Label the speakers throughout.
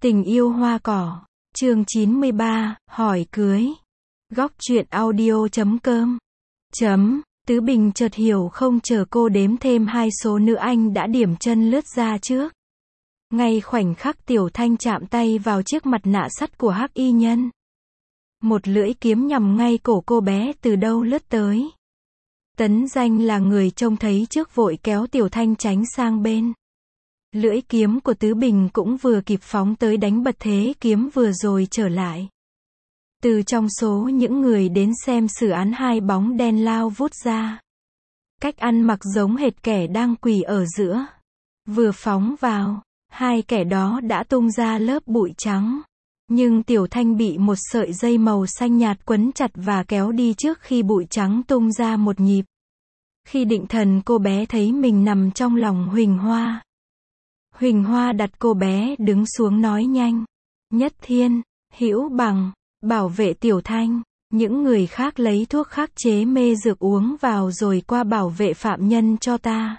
Speaker 1: Tình yêu hoa cỏ, chương 93, hỏi cưới. Góc truyện audio.com. Tứ Bình chợt hiểu không chờ cô đếm thêm hai số nữa anh đã điểm chân lướt ra trước. Ngay khoảnh khắc Tiểu Thanh chạm tay vào chiếc mặt nạ sắt của hắc y nhân. Một lưỡi kiếm nhằm ngay cổ cô bé từ đâu lướt tới. Tấn Danh là người trông thấy trước vội kéo Tiểu Thanh tránh sang bên. Lưỡi kiếm của Tứ Bình cũng vừa kịp phóng tới đánh bật thế kiếm vừa rồi trở lại. Từ trong số những người đến xem xử án, hai bóng đen lao vút ra. Cách ăn mặc giống hệt kẻ đang quỳ ở giữa. Vừa phóng vào, hai kẻ đó đã tung ra lớp bụi trắng. Nhưng Tiểu Thanh bị một sợi dây màu xanh nhạt quấn chặt và kéo đi trước khi bụi trắng tung ra một nhịp. Khi định thần, cô bé thấy mình nằm trong lòng Huỳnh Hoa. Huỳnh Hoa đặt cô bé đứng xuống nói nhanh. Nhất Thiên, Hữu Bằng, bảo vệ Tiểu Thanh. Những người khác lấy thuốc khắc chế mê dược uống vào rồi qua bảo vệ phạm nhân cho ta.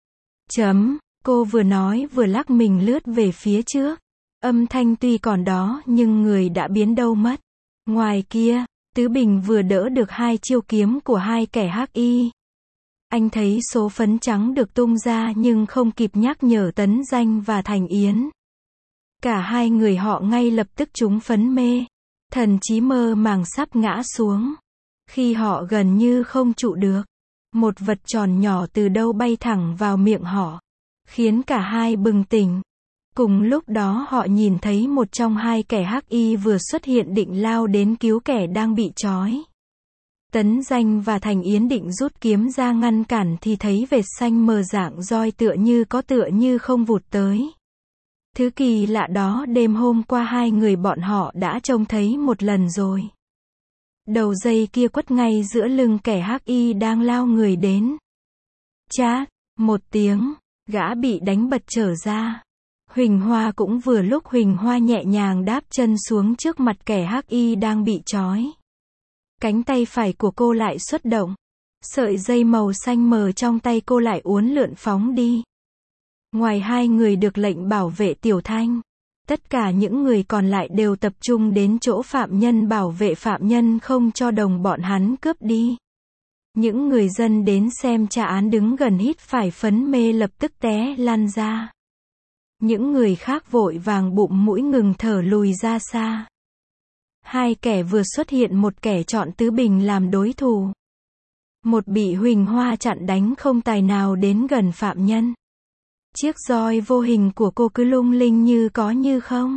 Speaker 1: Cô vừa nói vừa lắc mình lướt về phía trước. Âm thanh tuy còn đó nhưng người đã biến đâu mất. Ngoài kia, Tứ Bình vừa đỡ được hai chiêu kiếm của hai kẻ hắc y. Anh thấy số phấn trắng được tung ra nhưng không kịp nhắc nhở Tấn Danh và Thành Yến. Cả hai người họ ngay lập tức trúng phấn mê. Thần trí mơ màng sắp ngã xuống. Khi họ gần như không trụ được, một vật tròn nhỏ từ đâu bay thẳng vào miệng họ, khiến cả hai bừng tỉnh. Cùng lúc đó họ nhìn thấy một trong hai kẻ hắc y vừa xuất hiện định lao đến cứu kẻ đang bị trói. Tấn Danh và Thành Yến định rút kiếm ra ngăn cản thì thấy vệt xanh mờ dạng roi tựa như có tựa như không vụt tới. Thứ kỳ lạ đó đêm hôm qua hai người bọn họ đã trông thấy một lần rồi. Đầu dây kia quất ngay giữa lưng kẻ hắc y đang lao người đến. Chát, một tiếng, gã bị đánh bật trở ra. Huỳnh Hoa cũng vừa lúc Huỳnh Hoa nhẹ nhàng đáp chân xuống trước mặt kẻ hắc y đang bị trói. Cánh tay phải của cô lại xuất động. Sợi dây màu xanh mờ trong tay cô lại uốn lượn phóng đi. Ngoài hai người được lệnh bảo vệ Tiểu Thanh, tất cả những người còn lại đều tập trung đến chỗ phạm nhân bảo vệ phạm nhân không cho đồng bọn hắn cướp đi. Những người dân đến xem tra án đứng gần hít phải phấn mê lập tức té lăn ra. Những người khác vội vàng bụm mũi ngừng thở lùi ra xa. Hai kẻ vừa xuất hiện, một kẻ chọn Tứ Bình làm đối thủ. Một bị Huỳnh Hoa chặn đánh không tài nào đến gần phạm nhân. Chiếc roi vô hình của cô cứ lung linh như có như không.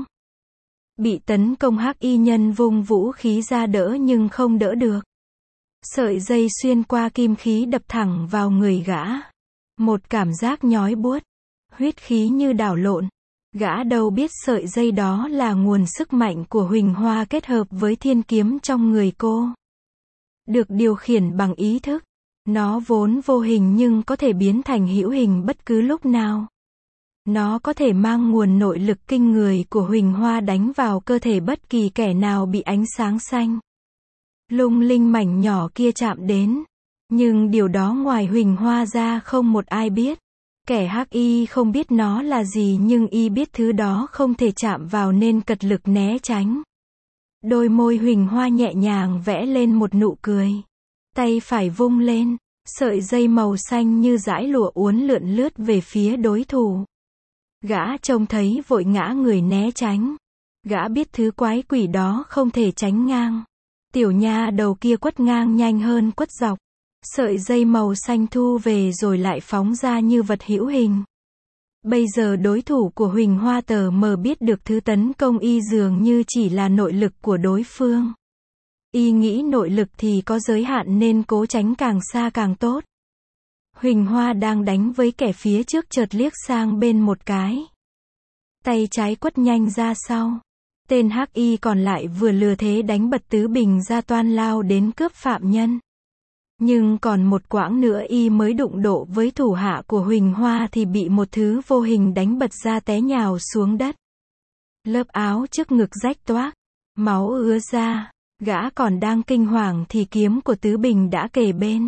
Speaker 1: Bị tấn công hắc y nhân vung vũ khí ra đỡ nhưng không đỡ được. Sợi dây xuyên qua kim khí đập thẳng vào người gã. Một cảm giác nhói buốt, huyết khí như đảo lộn. Gã đâu biết sợi dây đó là nguồn sức mạnh của Huỳnh Hoa kết hợp với thiên kiếm trong người cô. Được điều khiển bằng ý thức. Nó vốn vô hình nhưng có thể biến thành hữu hình bất cứ lúc nào. Nó có thể mang nguồn nội lực kinh người của Huỳnh Hoa đánh vào cơ thể bất kỳ kẻ nào bị ánh sáng xanh lung linh mảnh nhỏ kia chạm đến. Nhưng điều đó ngoài Huỳnh Hoa ra không một ai biết. Kẻ hắc y không biết nó là gì nhưng y biết thứ đó không thể chạm vào nên cật lực né tránh. Đôi môi Huỳnh Hoa nhẹ nhàng vẽ lên một nụ cười. Tay phải vung lên, sợi dây màu xanh như dải lụa uốn lượn lướt về phía đối thủ. Gã trông thấy vội ngã người né tránh. Gã biết thứ quái quỷ đó không thể tránh ngang. Tiểu nha đầu kia quất ngang nhanh hơn quất dọc. Sợi dây màu xanh thu về rồi lại phóng ra như vật hữu hình. Bây giờ đối thủ của Huỳnh Hoa tờ mờ biết được thứ tấn công y dường như chỉ là nội lực của đối phương. Y nghĩ nội lực thì có giới hạn nên cố tránh càng xa càng tốt. Huỳnh Hoa đang đánh với kẻ phía trước chợt liếc sang bên một cái. Tay trái quất nhanh ra sau. Tên hắc y còn lại vừa lừa thế đánh bật Tứ Bình ra toan lao đến cướp phạm nhân. Nhưng còn một quãng nữa y mới đụng độ với thủ hạ của Huỳnh Hoa thì bị một thứ vô hình đánh bật ra té nhào xuống đất. Lớp áo trước ngực rách toác, máu ứa ra. Gã còn đang kinh hoàng thì kiếm của Tứ Bình đã kề bên.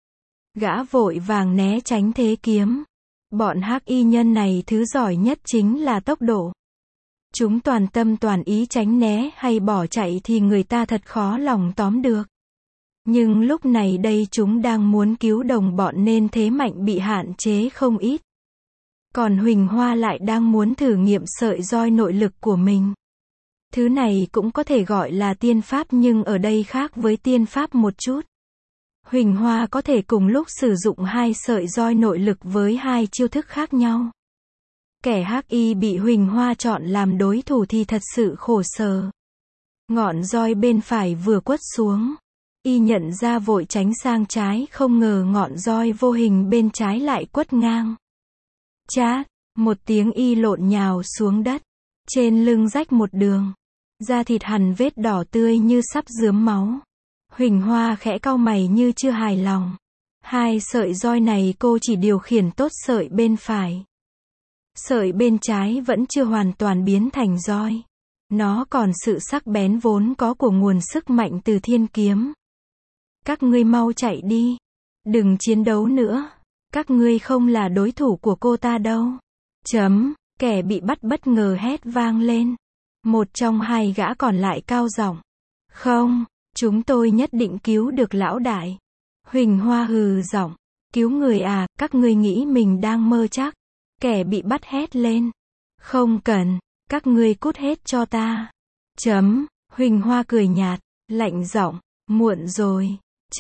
Speaker 1: Gã vội vàng né tránh thế kiếm. Bọn hắc y nhân này thứ giỏi nhất chính là tốc độ. Chúng toàn tâm toàn ý tránh né hay bỏ chạy thì người ta thật khó lòng tóm được. Nhưng lúc này đây chúng đang muốn cứu đồng bọn nên thế mạnh bị hạn chế không ít. Còn Huỳnh Hoa lại đang muốn thử nghiệm sợi roi nội lực của mình. Thứ này cũng có thể gọi là tiên pháp nhưng ở đây khác với tiên pháp một chút. Huỳnh Hoa có thể cùng lúc sử dụng hai sợi roi nội lực với hai chiêu thức khác nhau. Kẻ hắc y bị Huỳnh Hoa chọn làm đối thủ thì thật sự khổ sở. Ngọn roi bên phải vừa quất xuống. Y nhận ra vội tránh sang trái, không ngờ ngọn roi vô hình bên trái lại quất ngang. Chát, một tiếng y lộn nhào xuống đất. Trên lưng rách một đường. Da thịt hằn vết đỏ tươi như sắp rướm máu. Huỳnh Hoa khẽ cau mày như chưa hài lòng. Hai sợi roi này cô chỉ điều khiển tốt sợi bên phải. Sợi bên trái vẫn chưa hoàn toàn biến thành roi. Nó còn sự sắc bén vốn có của nguồn sức mạnh từ thiên kiếm. Các ngươi mau chạy đi. Đừng chiến đấu nữa. Các ngươi không là đối thủ của cô ta đâu. Kẻ bị bắt bất ngờ hét vang lên. Một trong hai gã còn lại cao giọng. Không, chúng tôi nhất định cứu được lão đại. Huỳnh Hoa hừ giọng. Cứu người à, các ngươi nghĩ mình đang mơ chắc. Kẻ bị bắt hét lên. Không cần, các ngươi cút hết cho ta. Huỳnh Hoa cười nhạt, lạnh giọng. Muộn rồi.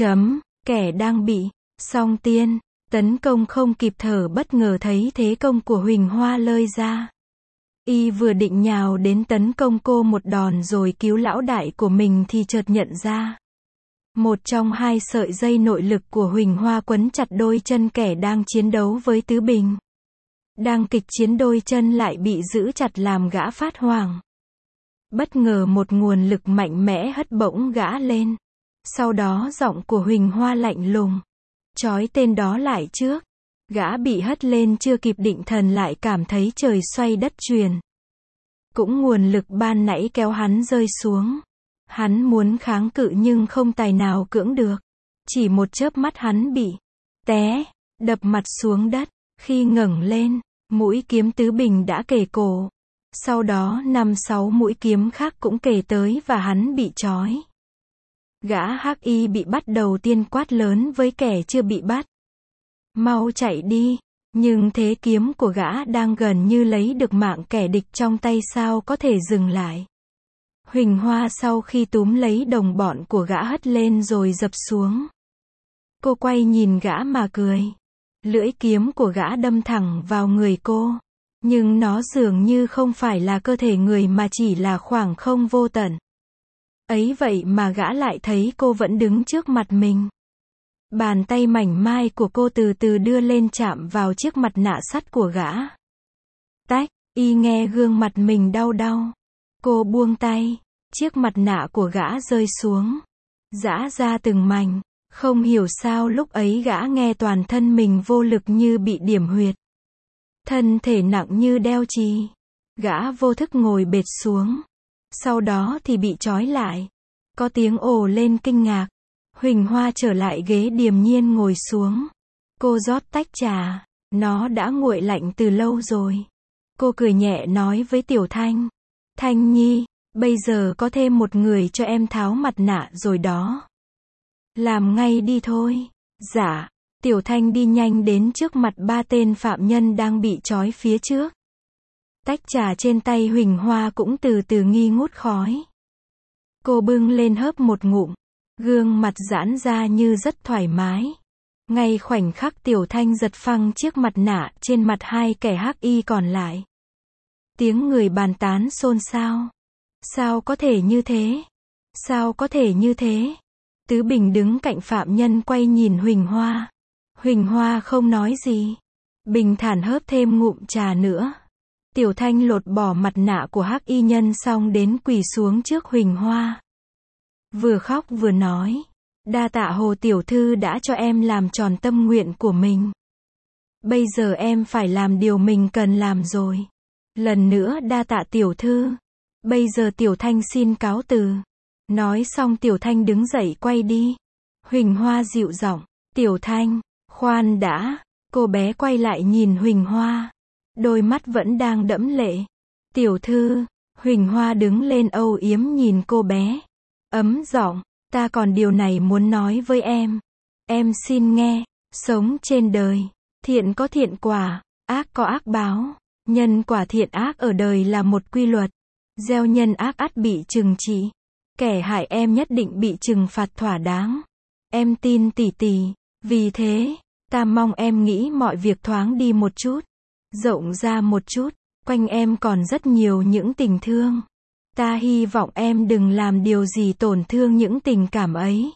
Speaker 1: Kẻ đang bị song tiên tấn công không kịp thở bất ngờ thấy thế công của Huỳnh Hoa lơi ra. Y vừa định nhào đến tấn công cô một đòn rồi cứu lão đại của mình thì chợt nhận ra. Một trong hai sợi dây nội lực của Huỳnh Hoa quấn chặt đôi chân kẻ đang chiến đấu với Tứ Bình. Đang kịch chiến đôi chân lại bị giữ chặt làm gã phát hoảng. Bất ngờ một nguồn lực mạnh mẽ hất bổng gã lên. Sau đó giọng của Huỳnh Hoa lạnh lùng. Trói tên đó lại trước. Gã bị hất lên chưa kịp định thần lại cảm thấy trời xoay đất chuyển. Cũng nguồn lực ban nãy kéo hắn rơi xuống. Hắn muốn kháng cự nhưng không tài nào cưỡng được. Chỉ một chớp mắt hắn bị té, đập mặt xuống đất. Khi ngẩng lên, mũi kiếm Tứ Bình đã kề cổ. Sau đó 5-6 mũi kiếm khác cũng kề tới và hắn bị trói. Gã hắc y bị bắt đầu tiên quát lớn với kẻ chưa bị bắt. Mau chạy đi. Nhưng thế kiếm của gã đang gần như lấy được mạng kẻ địch trong tay sao có thể dừng lại. Huỳnh Hoa sau khi túm lấy đồng bọn của gã hất lên rồi dập xuống. Cô quay nhìn gã mà cười. Lưỡi kiếm của gã đâm thẳng vào người cô. Nhưng nó dường như không phải là cơ thể người mà chỉ là khoảng không vô tận. Ấy vậy mà gã lại thấy cô vẫn đứng trước mặt mình. Bàn tay mảnh mai của cô từ từ đưa lên chạm vào chiếc mặt nạ sắt của gã. Tách, y nghe gương mặt mình đau đau. Cô buông tay, chiếc mặt nạ của gã rơi xuống. Giã ra từng mảnh. Không hiểu sao lúc ấy gã nghe toàn thân mình vô lực như bị điểm huyệt. Thân thể nặng như đeo chì. Gã vô thức ngồi bệt xuống. Sau đó thì bị trói lại. Có tiếng ồ lên kinh ngạc. Huỳnh Hoa trở lại ghế điềm nhiên ngồi xuống. Cô rót tách trà. Nó đã nguội lạnh từ lâu rồi. Cô cười nhẹ nói với Tiểu Thanh. Thanh Nhi, bây giờ có thêm một người cho em tháo mặt nạ rồi đó. Làm ngay đi thôi. Dạ. Tiểu Thanh đi nhanh đến trước mặt ba tên phạm nhân đang bị trói phía trước. Tách trà trên tay Huỳnh Hoa cũng từ từ nghi ngút khói. Cô bưng lên hớp một ngụm. Gương mặt giãn ra như rất thoải mái. Ngay khoảnh khắc Tiểu Thanh giật phăng chiếc mặt nạ trên mặt hai kẻ hắc y còn lại. Tiếng người bàn tán xôn xao. Sao có thể như thế? Sao có thể như thế? Tứ Bình đứng cạnh phạm nhân quay nhìn Huỳnh Hoa. Huỳnh Hoa không nói gì. Bình thản hớp thêm ngụm trà nữa. Tiểu Thanh lột bỏ mặt nạ của hắc y nhân xong đến quỳ xuống trước Huỳnh Hoa. Vừa khóc vừa nói. Đa tạ Hồ tiểu thư đã cho em làm tròn tâm nguyện của mình. Bây giờ em phải làm điều mình cần làm rồi. Lần nữa đa tạ tiểu thư. Bây giờ Tiểu Thanh xin cáo từ. Nói xong Tiểu Thanh đứng dậy quay đi. Huỳnh Hoa dịu giọng. Tiểu Thanh, khoan đã. Cô bé quay lại nhìn Huỳnh Hoa. Đôi mắt vẫn đang đẫm lệ. Tiểu thư, Huỳnh Hoa đứng lên âu yếm nhìn cô bé. Ấm giọng, ta còn điều này muốn nói với em. Em xin nghe, sống trên đời, thiện có thiện quả, ác có ác báo. Nhân quả thiện ác ở đời là một quy luật. Gieo nhân ác ắt bị trừng trị. Kẻ hại em nhất định bị trừng phạt thỏa đáng. Em tin tỷ tỷ. Vì thế, ta mong em nghĩ mọi việc thoáng đi một chút. Rộng ra một chút. Quanh em còn rất nhiều những tình thương. Ta hy vọng em đừng làm điều gì tổn thương những tình cảm ấy.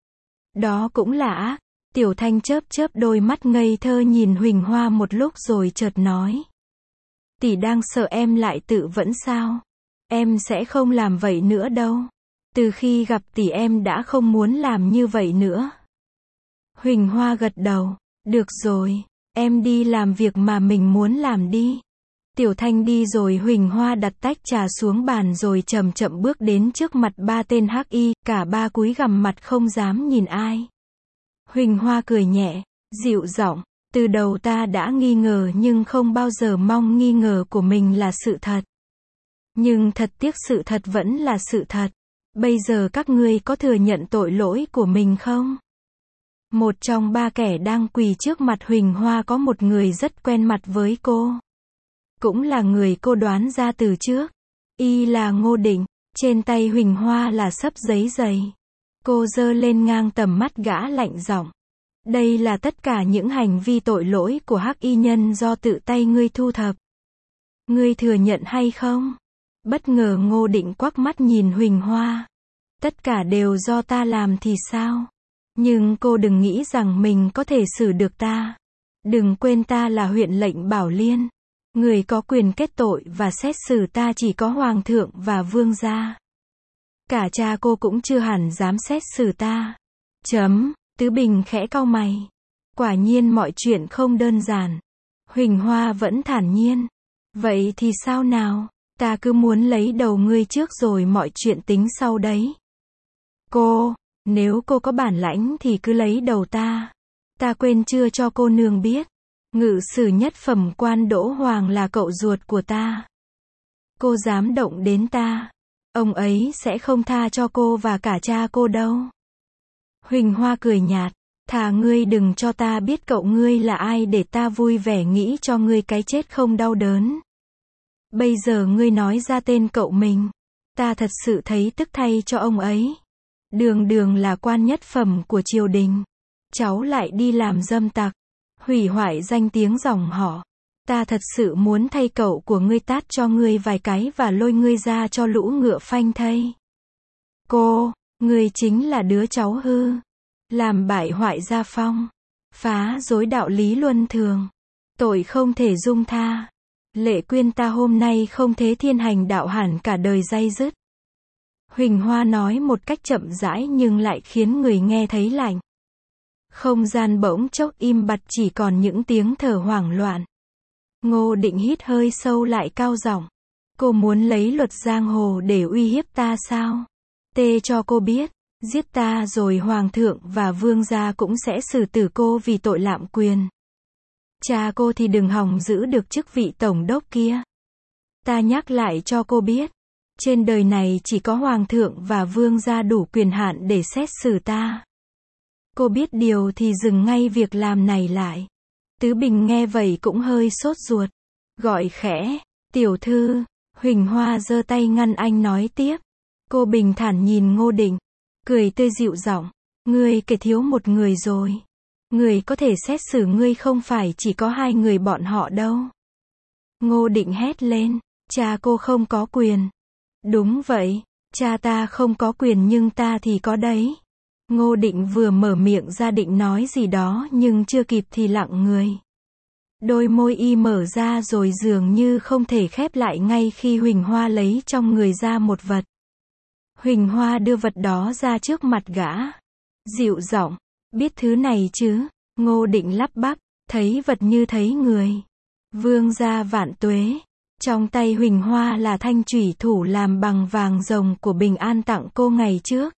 Speaker 1: Đó cũng là ác. Tiểu Thanh chớp chớp đôi mắt ngây thơ nhìn Huỳnh Hoa một lúc rồi chợt nói. Tỷ đang sợ em lại tự vẫn sao? Em sẽ không làm vậy nữa đâu. Từ khi gặp tỷ em đã không muốn làm như vậy nữa. Huỳnh Hoa gật đầu. Được rồi, em đi làm việc mà mình muốn làm đi. Tiểu Thanh đi rồi Huỳnh Hoa đặt tách trà xuống bàn rồi chậm chậm bước đến trước mặt ba tên hắc y, cả ba cúi gằm mặt không dám nhìn ai. Huỳnh Hoa cười nhẹ, dịu giọng, từ đầu ta đã nghi ngờ nhưng không bao giờ mong nghi ngờ của mình là sự thật. Nhưng thật tiếc sự thật vẫn là sự thật. Bây giờ các ngươi có thừa nhận tội lỗi của mình không? Một trong ba kẻ đang quỳ trước mặt Huỳnh Hoa có một người rất quen mặt với cô. Cũng là người cô đoán ra từ trước. Y là Ngô Định, trên tay Huỳnh Hoa là xấp giấy dày. Cô giơ lên ngang tầm mắt gã lạnh giọng. Đây là tất cả những hành vi tội lỗi của hắc y nhân do tự tay ngươi thu thập. Ngươi thừa nhận hay không? Bất ngờ Ngô Định quắc mắt nhìn Huỳnh Hoa. Tất cả đều do ta làm thì sao? Nhưng cô đừng nghĩ rằng mình có thể xử được ta. Đừng quên ta là huyện lệnh Bảo Liên. Người có quyền kết tội và xét xử ta chỉ có hoàng thượng và vương gia. Cả cha cô cũng chưa hẳn dám xét xử ta. Tứ Bình khẽ cau mày. Quả nhiên mọi chuyện không đơn giản. Huỳnh Hoa vẫn thản nhiên. Vậy thì sao nào? Ta cứ muốn lấy đầu ngươi trước rồi mọi chuyện tính sau đấy. Cô, nếu cô có bản lãnh thì cứ lấy đầu ta. Ta quên chưa cho cô nương biết. Ngự sử nhất phẩm quan Đỗ Hoàng là cậu ruột của ta. Cô dám động đến ta. Ông ấy sẽ không tha cho cô và cả cha cô đâu. Huỳnh Hoa cười nhạt. Thà ngươi đừng cho ta biết cậu ngươi là ai để ta vui vẻ nghĩ cho ngươi cái chết không đau đớn. Bây giờ ngươi nói ra tên cậu mình. Ta thật sự thấy tức thay cho ông ấy. Đường đường là quan nhất phẩm của triều đình. Cháu lại đi làm dâm tặc. Hủy hoại danh tiếng dòng họ. Ta thật sự muốn thay cậu của ngươi tát cho ngươi vài cái và lôi ngươi ra cho lũ ngựa phanh thây. Cô, ngươi chính là đứa cháu hư. Làm bại hoại gia phong. Phá rối đạo lý luân thường. Tội không thể dung tha. Lệ Quyên ta hôm nay không thế thiên hành đạo hẳn cả đời day dứt. Huỳnh Hoa nói một cách chậm rãi nhưng lại khiến người nghe thấy lạnh. Không gian bỗng chốc im bặt chỉ còn những tiếng thở hoảng loạn. Ngô Định hít hơi sâu lại cao giọng. Cô muốn lấy luật giang hồ để uy hiếp ta sao? Tê cho cô biết, giết ta rồi hoàng thượng và vương gia cũng sẽ xử tử cô vì tội lạm quyền. Cha cô thì đừng hòng giữ được chức vị tổng đốc kia. Ta nhắc lại cho cô biết, trên đời này chỉ có hoàng thượng và vương gia đủ quyền hạn để xét xử ta. Cô biết điều thì dừng ngay việc làm này lại. Tứ Bình nghe vậy cũng hơi sốt ruột. Gọi khẽ, tiểu thư. Huỳnh Hoa giơ tay ngăn anh nói tiếp. Cô bình thản nhìn Ngô Định. Cười tươi dịu giọng. Ngươi kể thiếu một người rồi. Người có thể xét xử ngươi không phải chỉ có hai người bọn họ đâu. Ngô Định hét lên. Cha cô không có quyền. Đúng vậy. Cha ta không có quyền nhưng ta thì có đấy. Ngô Định vừa mở miệng ra định nói gì đó nhưng chưa kịp thì lặng người. Đôi môi y mở ra rồi dường như không thể khép lại ngay khi Huỳnh Hoa lấy trong người ra một vật. Huỳnh Hoa đưa vật đó ra trước mặt gã. Dịu giọng, biết thứ này chứ? Ngô Định lắp bắp, thấy vật như thấy người. Vương gia vạn tuế. Trong tay Huỳnh Hoa là thanh chủy thủ làm bằng vàng rồng của Bình An tặng cô ngày trước.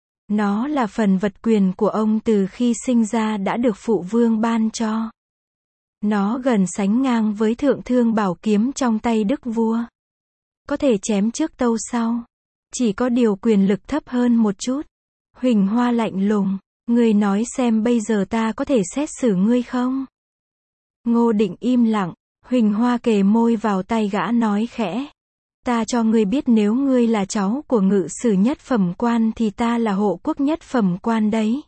Speaker 1: Nó là phần vật quyền của ông từ khi sinh ra đã được phụ vương ban cho. Nó gần sánh ngang với thượng thương bảo kiếm trong tay đức vua. có thể chém trước tâu sau. Chỉ có điều quyền lực thấp hơn một chút. Huỳnh Hoa lạnh lùng, ngươi nói xem bây giờ ta có thể xét xử ngươi không? Ngô Định im lặng, Huỳnh Hoa kề môi vào tay gã nói khẽ. Ta cho ngươi biết nếu ngươi là cháu của ngự sử nhất phẩm quan thì ta là hộ quốc nhất phẩm quan đấy.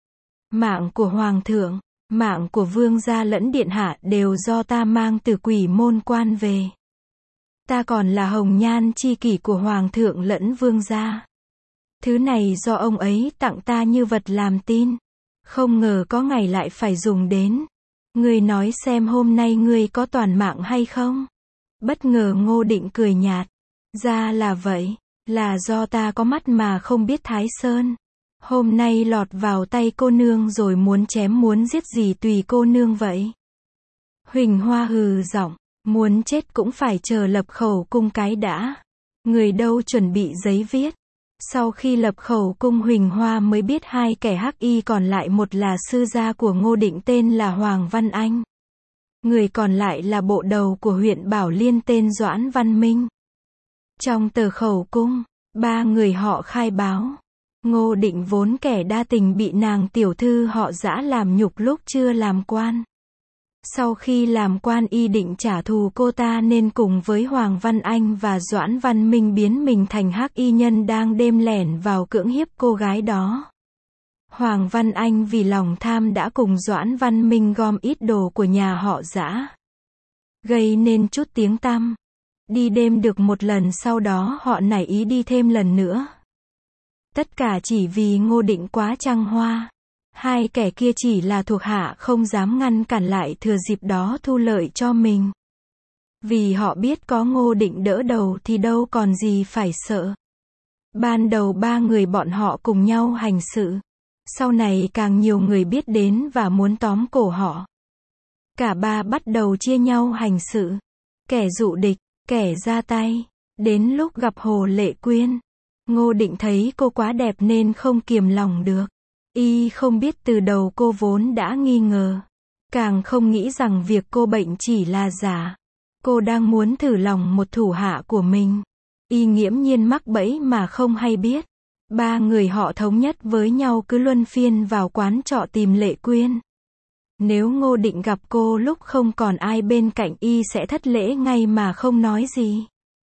Speaker 1: Mạng của hoàng thượng, mạng của vương gia lẫn điện hạ đều do ta mang từ Quỷ Môn Quan về. Ta còn là hồng nhan chi kỷ của hoàng thượng lẫn vương gia. Thứ này do ông ấy tặng ta như vật làm tin. Không ngờ có ngày lại phải dùng đến. Ngươi nói xem hôm nay ngươi có toàn mạng hay không? Bất ngờ Ngô Định cười nhạt. Ra là vậy, là do ta có mắt mà không biết Thái Sơn. Hôm nay lọt vào tay cô nương rồi muốn chém muốn giết gì tùy cô nương vậy. Huỳnh Hoa hừ giọng, muốn chết cũng phải chờ lập khẩu cung cái đã. Người đâu chuẩn bị giấy viết. Sau khi lập khẩu cung Huỳnh Hoa mới biết hai kẻ hắc y còn lại, một là sư gia của Ngô Định tên là Hoàng Văn Anh. Người còn lại là bộ đầu của huyện Bảo Liên tên Doãn Văn Minh. Trong tờ khẩu cung, ba người họ khai báo. Ngô Định vốn kẻ đa tình bị nàng tiểu thư họ Dã làm nhục lúc chưa làm quan. Sau khi làm quan y định trả thù cô ta nên cùng với Hoàng Văn Anh và Doãn Văn Minh biến mình thành hắc y nhân đang đêm lẻn vào cưỡng hiếp cô gái đó. Hoàng Văn Anh vì lòng tham đã cùng Doãn Văn Minh gom ít đồ của nhà họ Dã, gây nên chút tiếng tăm. Đi đêm được một lần sau đó họ nảy ý đi thêm lần nữa. Tất cả chỉ vì Ngô Định quá trăng hoa. Hai kẻ kia chỉ là thuộc hạ không dám ngăn cản lại thừa dịp đó thu lợi cho mình. Vì họ biết có Ngô Định đỡ đầu thì đâu còn gì phải sợ. Ban đầu ba người bọn họ cùng nhau hành sự. Sau này càng nhiều người biết đến và muốn tóm cổ họ. Cả ba bắt đầu chia nhau hành sự. Kẻ dụ địch, kẻ ra tay. Đến lúc gặp Hồ Lệ Quyên, Ngô Định thấy cô quá đẹp nên không kiềm lòng được. Y không biết từ đầu cô vốn đã nghi ngờ. Càng không nghĩ rằng việc cô bệnh chỉ là giả. Cô đang muốn thử lòng một thủ hạ của mình. Y nghiễm nhiên mắc bẫy mà không hay biết. Ba người họ thống nhất với nhau cứ luân phiên vào quán trọ tìm Lệ Quyên. Nếu Ngô Định gặp cô lúc không còn ai bên cạnh y sẽ thất lễ ngay mà không nói gì.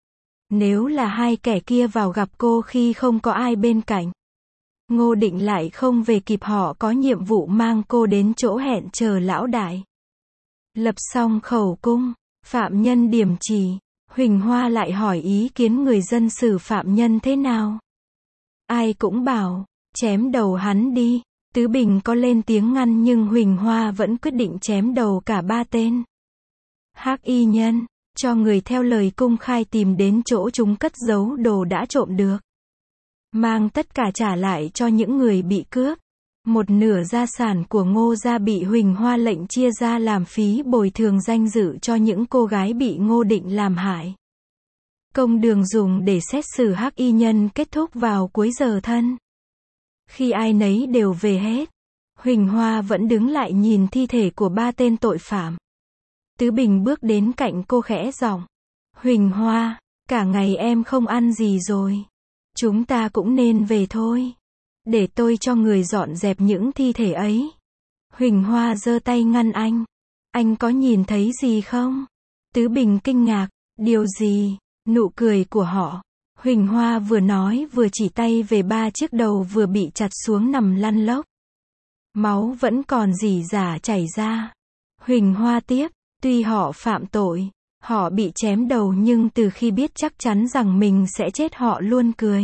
Speaker 1: Nếu là hai kẻ kia vào gặp cô khi không có ai bên cạnh, Ngô Định lại không về kịp, họ có nhiệm vụ mang cô đến chỗ hẹn chờ lão đại. Lập xong khẩu cung, phạm nhân điểm chỉ, Huỳnh Hoa lại hỏi ý kiến người dân xử phạm nhân thế nào. Ai cũng bảo, chém đầu hắn đi. Tứ Bình có lên tiếng ngăn nhưng Huỳnh Hoa vẫn quyết định chém đầu cả ba tên hắc y nhân, cho người theo lời cung khai tìm đến chỗ chúng cất giấu đồ đã trộm được. Mang tất cả trả lại cho những người bị cướp. Một nửa gia sản của Ngô gia bị Huỳnh Hoa lệnh chia ra làm phí bồi thường danh dự cho những cô gái bị Ngô Định làm hại. Công đường dùng để xét xử hắc y nhân kết thúc vào cuối giờ thân. Khi ai nấy đều về hết, Huỳnh Hoa vẫn đứng lại nhìn thi thể của ba tên tội phạm. Tứ Bình bước đến cạnh cô khẽ giọng. Huỳnh Hoa, cả ngày em không ăn gì rồi. Chúng ta cũng nên về thôi. Để tôi cho người dọn dẹp những thi thể ấy. Huỳnh Hoa giơ tay ngăn anh. Anh có nhìn thấy gì không? Tứ Bình kinh ngạc. Điều gì? Nụ cười của họ. Huỳnh Hoa vừa nói vừa chỉ tay về ba chiếc đầu vừa bị chặt xuống nằm lăn lóc. Máu vẫn còn rỉ rả chảy ra. Huỳnh Hoa tiếp. Tuy họ phạm tội, họ bị chém đầu nhưng từ khi biết chắc chắn rằng mình sẽ chết họ luôn cười.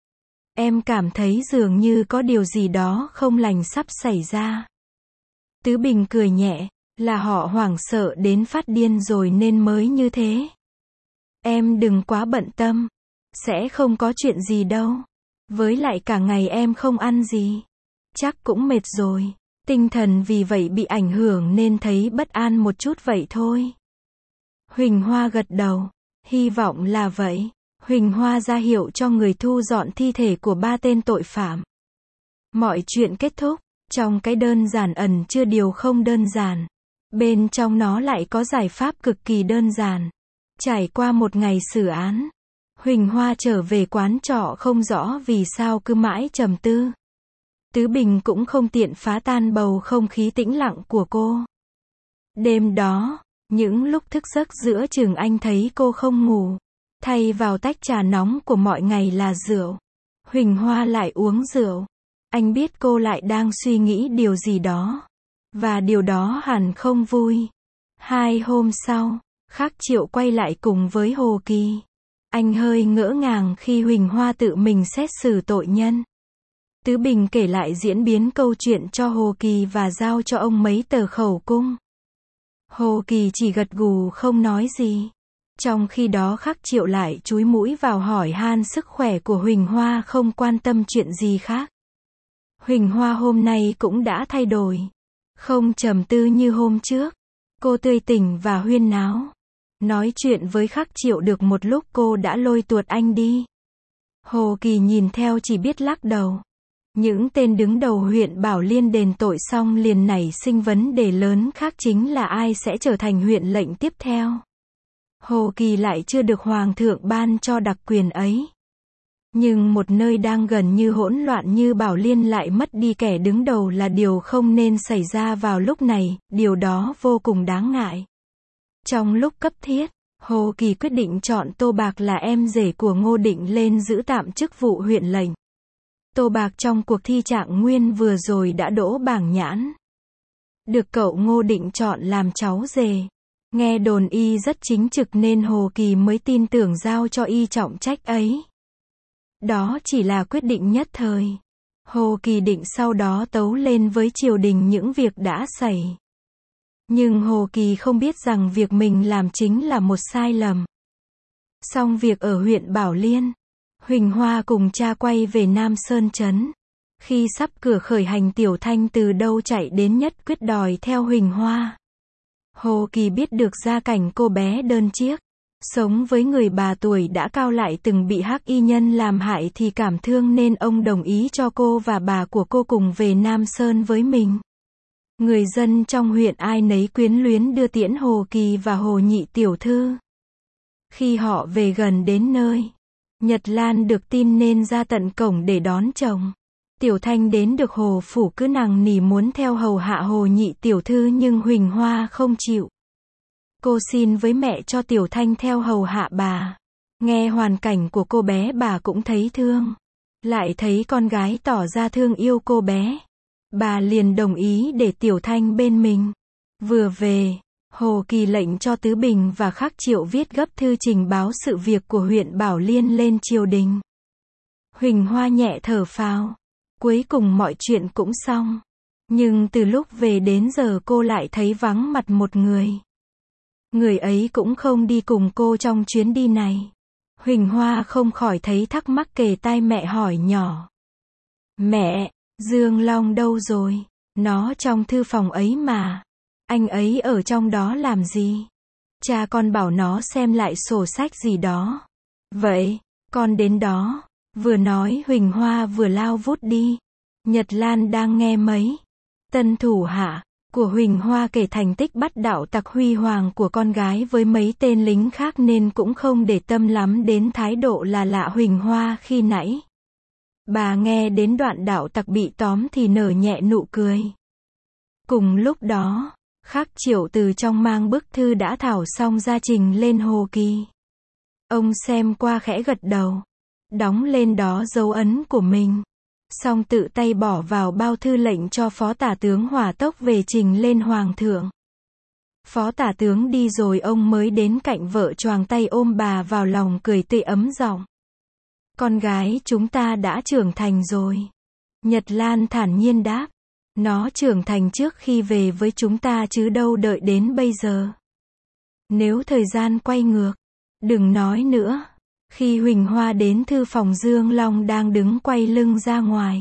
Speaker 1: Em cảm thấy dường như có điều gì đó không lành sắp xảy ra. Tứ Bình cười nhẹ, là họ hoảng sợ đến phát điên rồi nên mới như thế. Em đừng quá bận tâm, sẽ không có chuyện gì đâu. Với lại cả ngày em không ăn gì, chắc cũng mệt rồi. Tinh thần vì vậy bị ảnh hưởng nên thấy bất an một chút vậy thôi. Huỳnh Hoa gật đầu. Hy vọng là vậy. Huỳnh Hoa ra hiệu cho người thu dọn thi thể của ba tên tội phạm. Mọi chuyện kết thúc. Trong cái đơn giản ẩn chứa điều không đơn giản. Bên trong nó lại có giải pháp cực kỳ đơn giản. Trải qua một ngày xử án, Huỳnh Hoa trở về quán trọ không rõ vì sao cứ mãi trầm tư. Tứ Bình cũng không tiện phá tan bầu không khí tĩnh lặng của cô. Đêm đó, những lúc thức giấc giữa chừng anh thấy cô không ngủ. Thay vào tách trà nóng của mọi ngày là rượu. Huỳnh Hoa lại uống rượu. Anh biết cô lại đang suy nghĩ điều gì đó. Và điều đó hẳn không vui. 2 hôm sau, Khắc Triệu quay lại cùng với Hồ Kỳ. Anh hơi ngỡ ngàng khi Huỳnh Hoa tự mình xét xử tội nhân. Tứ Bình kể lại diễn biến câu chuyện cho Hồ Kỳ và giao cho ông mấy tờ khẩu cung. Hồ Kỳ chỉ gật gù không nói gì. Trong khi đó Khắc Triệu lại chúi mũi vào hỏi han sức khỏe của Huỳnh Hoa, không quan tâm chuyện gì khác. Huỳnh Hoa hôm nay cũng đã thay đổi. Không trầm tư như hôm trước. Cô tươi tỉnh và huyên náo. Nói chuyện với Khắc Triệu được một lúc cô đã lôi tuột anh đi. Hồ Kỳ nhìn theo chỉ biết lắc đầu. Những tên đứng đầu huyện Bảo Liên đền tội xong liền nảy sinh vấn đề lớn khác, chính là ai sẽ trở thành huyện lệnh tiếp theo. Hồ Kỳ lại chưa được Hoàng thượng ban cho đặc quyền ấy. Nhưng một nơi đang gần như hỗn loạn như Bảo Liên lại mất đi kẻ đứng đầu là điều không nên xảy ra vào lúc này, điều đó vô cùng đáng ngại. Trong lúc cấp thiết, Hồ Kỳ quyết định chọn Tô Bạc là em rể của Ngô Định lên giữ tạm chức vụ huyện lệnh. Tô Bạc trong cuộc thi Trạng Nguyên vừa rồi đã đỗ bảng nhãn. Được cậu Ngô Định chọn làm cháu rể. Nghe đồn y rất chính trực nên Hồ Kỳ mới tin tưởng giao cho y trọng trách ấy. Đó chỉ là quyết định nhất thời. Hồ Kỳ định sau đó tấu lên với triều đình những việc đã xảy. Nhưng Hồ Kỳ không biết rằng việc mình làm chính là một sai lầm. Xong việc ở huyện Bảo Liên, Huỳnh Hoa cùng cha quay về Nam Sơn Trấn. Khi sắp cửa khởi hành, Tiểu Thanh từ đâu chạy đến nhất quyết đòi theo Huỳnh Hoa. Hồ Kỳ biết được gia cảnh cô bé đơn chiếc, sống với người bà tuổi đã cao lại từng bị hắc y nhân làm hại thì cảm thương nên ông đồng ý cho cô và bà của cô cùng về Nam Sơn với mình. Người dân trong huyện ai nấy quyến luyến đưa tiễn Hồ Kỳ và Hồ Nhị tiểu thư. Khi họ về gần đến nơi, Nhật Lan được tin nên ra tận cổng để đón chồng. Tiểu Thanh đến được Hồ phủ cứ nằng nỉ muốn theo hầu hạ Hồ Nhị tiểu thư nhưng Huỳnh Hoa không chịu. Cô xin với mẹ cho Tiểu Thanh theo hầu hạ bà. Nghe hoàn cảnh của cô bé bà cũng thấy thương. Lại thấy con gái tỏ ra thương yêu cô bé. Bà liền đồng ý để Tiểu Thanh bên mình. Vừa về, Hồ Kỳ lệnh cho Tứ Bình và Khắc Triệu viết gấp thư trình báo sự việc của huyện Bảo Liên lên triều đình. Huỳnh Hoa nhẹ thở phào. Cuối cùng mọi chuyện cũng xong. Nhưng từ lúc về đến giờ cô lại thấy vắng mặt một người. Người ấy cũng không đi cùng cô trong chuyến đi này. Huỳnh Hoa không khỏi thấy thắc mắc, kề tai mẹ hỏi nhỏ. Mẹ, Dương Long đâu rồi? Nó trong thư phòng ấy mà. Anh ấy ở trong đó làm gì? Cha con bảo nó xem lại sổ sách gì đó. Vậy, con đến đó. Vừa nói Huỳnh Hoa vừa lao vút đi. Nhật Lan đang nghe mấy tân thủ hạ của Huỳnh Hoa kể thành tích bắt đạo tặc huy hoàng của con gái với mấy tên lính khác nên cũng không để tâm lắm đến thái độ là lạ Huỳnh Hoa khi nãy. Bà nghe đến đoạn đạo tặc bị tóm thì nở nhẹ nụ cười. Cùng lúc đó, Khắc Triệu từ trong mang bức thư đã thảo xong ra trình lên Hồ Kỳ. Ông xem qua khẽ gật đầu, đóng lên đó dấu ấn của mình. Xong tự tay bỏ vào bao thư lệnh cho Phó Tả tướng hỏa tốc về trình lên Hoàng thượng. Phó Tả tướng đi rồi ông mới đến cạnh vợ, choàng tay ôm bà vào lòng cười tươi ấm giọng. Con gái chúng ta đã trưởng thành rồi. Nhật Lan thản nhiên đáp. Nó trưởng thành trước khi về với chúng ta chứ đâu đợi đến bây giờ. Nếu thời gian quay ngược, đừng nói nữa. Khi Huỳnh Hoa đến thư phòng, Dương Long đang đứng quay lưng ra ngoài.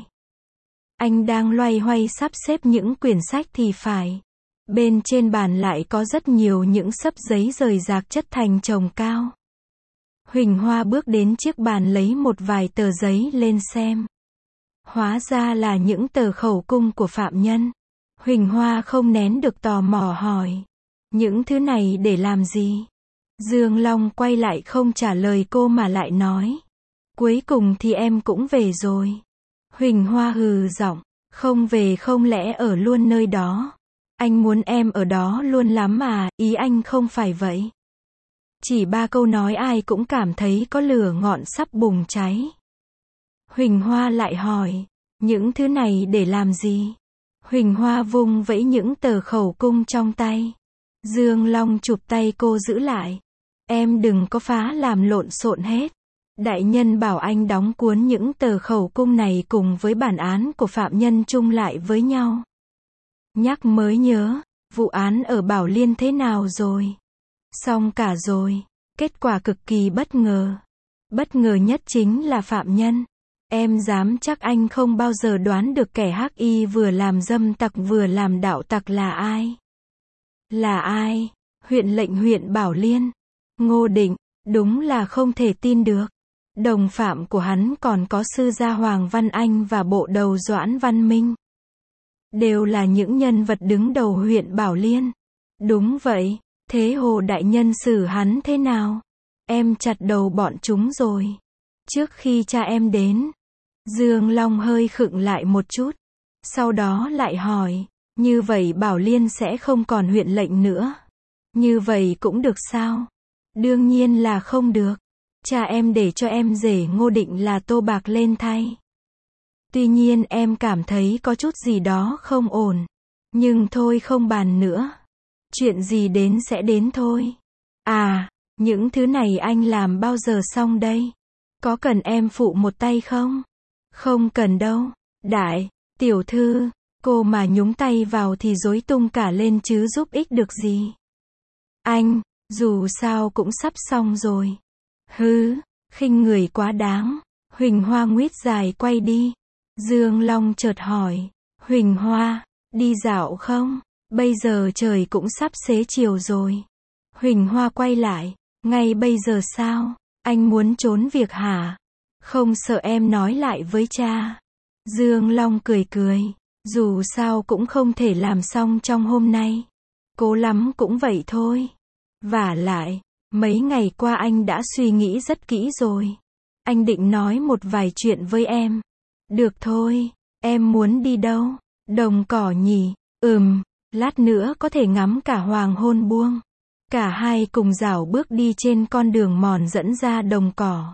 Speaker 1: Anh đang loay hoay sắp xếp những quyển sách thì phải. Bên trên bàn lại có rất nhiều những xấp giấy rời rạc chất thành chồng cao. Huỳnh Hoa bước đến chiếc bàn lấy một vài tờ giấy lên xem. Hóa ra là những tờ khẩu cung của phạm nhân. Huỳnh Hoa không nén được tò mò hỏi. Những thứ này để làm gì? Dương Long quay lại không trả lời cô mà lại nói. Cuối cùng thì em cũng về rồi. Huỳnh Hoa hừ giọng, không về không lẽ ở luôn nơi đó. Anh muốn em ở đó luôn lắm à, ý anh không phải vậy. Chỉ 3 câu nói ai cũng cảm thấy có lửa ngọn sắp bùng cháy. Huỳnh Hoa lại hỏi, những thứ này để làm gì? Huỳnh Hoa vung vẫy những tờ khẩu cung trong tay. Dương Long chụp tay cô giữ lại. Em đừng có phá làm lộn xộn hết. Đại nhân bảo anh đóng cuốn những tờ khẩu cung này cùng với bản án của phạm nhân chung lại với nhau. Nhắc mới nhớ, vụ án ở Bảo Liên thế nào rồi? Xong cả rồi. Kết quả cực kỳ bất ngờ. Bất ngờ nhất chính là phạm nhân. Em dám chắc anh không bao giờ đoán được kẻ hắc y vừa làm dâm tặc vừa làm đạo tặc là ai? Là ai? Huyện lệnh huyện Bảo Liên. Ngô Định, đúng là không thể tin được. Đồng phạm của hắn còn có sư gia Hoàng Văn Anh và bộ đầu Doãn Văn Minh. Đều là những nhân vật đứng đầu huyện Bảo Liên. Đúng vậy, thế Hồ đại nhân xử hắn thế nào? Em chặt đầu bọn chúng rồi. Trước khi cha em đến, Dương Long hơi khựng lại một chút. Sau đó lại hỏi, như vậy Bảo Liên sẽ không còn huyện lệnh nữa. Như vậy cũng được sao? Đương nhiên là không được. Cha em để cho em rể Ngô Định là tô bạc lên thay. Tuy nhiên em cảm thấy có chút gì đó không ổn. Nhưng thôi không bàn nữa. Chuyện gì đến sẽ đến thôi. À, những thứ này anh làm bao giờ xong đây? Có cần em phụ một tay không? Không cần đâu. Đại, tiểu thư, cô mà nhúng tay vào thì rối tung cả lên chứ giúp ích được gì. Anh, dù sao cũng sắp xong rồi. Hứ, khinh người quá đáng. Huỳnh Hoa nguyết dài quay đi. Dương Long chợt hỏi, Huỳnh Hoa, đi dạo không? Bây giờ trời cũng sắp xế chiều rồi. Huỳnh Hoa quay lại, ngay bây giờ sao? Anh muốn trốn việc hả? Không sợ em nói lại với cha. Dương Long cười cười, dù sao cũng không thể làm xong trong hôm nay. Cố lắm cũng vậy thôi. Vả lại, mấy ngày qua anh đã suy nghĩ rất kỹ rồi. Anh định nói một vài chuyện với em. Được thôi, em muốn đi đâu? Đồng cỏ nhỉ? Lát nữa có thể ngắm cả hoàng hôn buông. Cả hai cùng rảo bước đi trên con đường mòn dẫn ra đồng cỏ.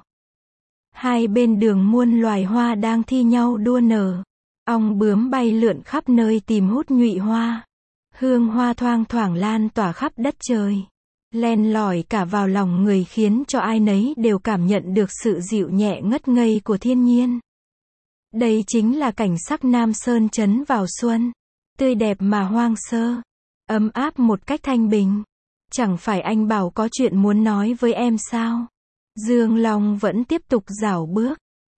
Speaker 1: Hai bên đường muôn loài hoa đang thi nhau đua nở. Ong bướm bay lượn khắp nơi tìm hút nhụy hoa. Hương hoa thoang thoảng lan tỏa khắp đất trời. Len lỏi cả vào lòng người khiến cho ai nấy đều cảm nhận được sự dịu nhẹ ngất ngây của thiên nhiên. Đây chính là cảnh sắc Nam Sơn trấn vào xuân. Tươi đẹp mà hoang sơ. Ấm áp một cách thanh bình. Chẳng phải anh bảo có chuyện muốn nói với em sao? Dương Long vẫn tiếp tục rảo bước.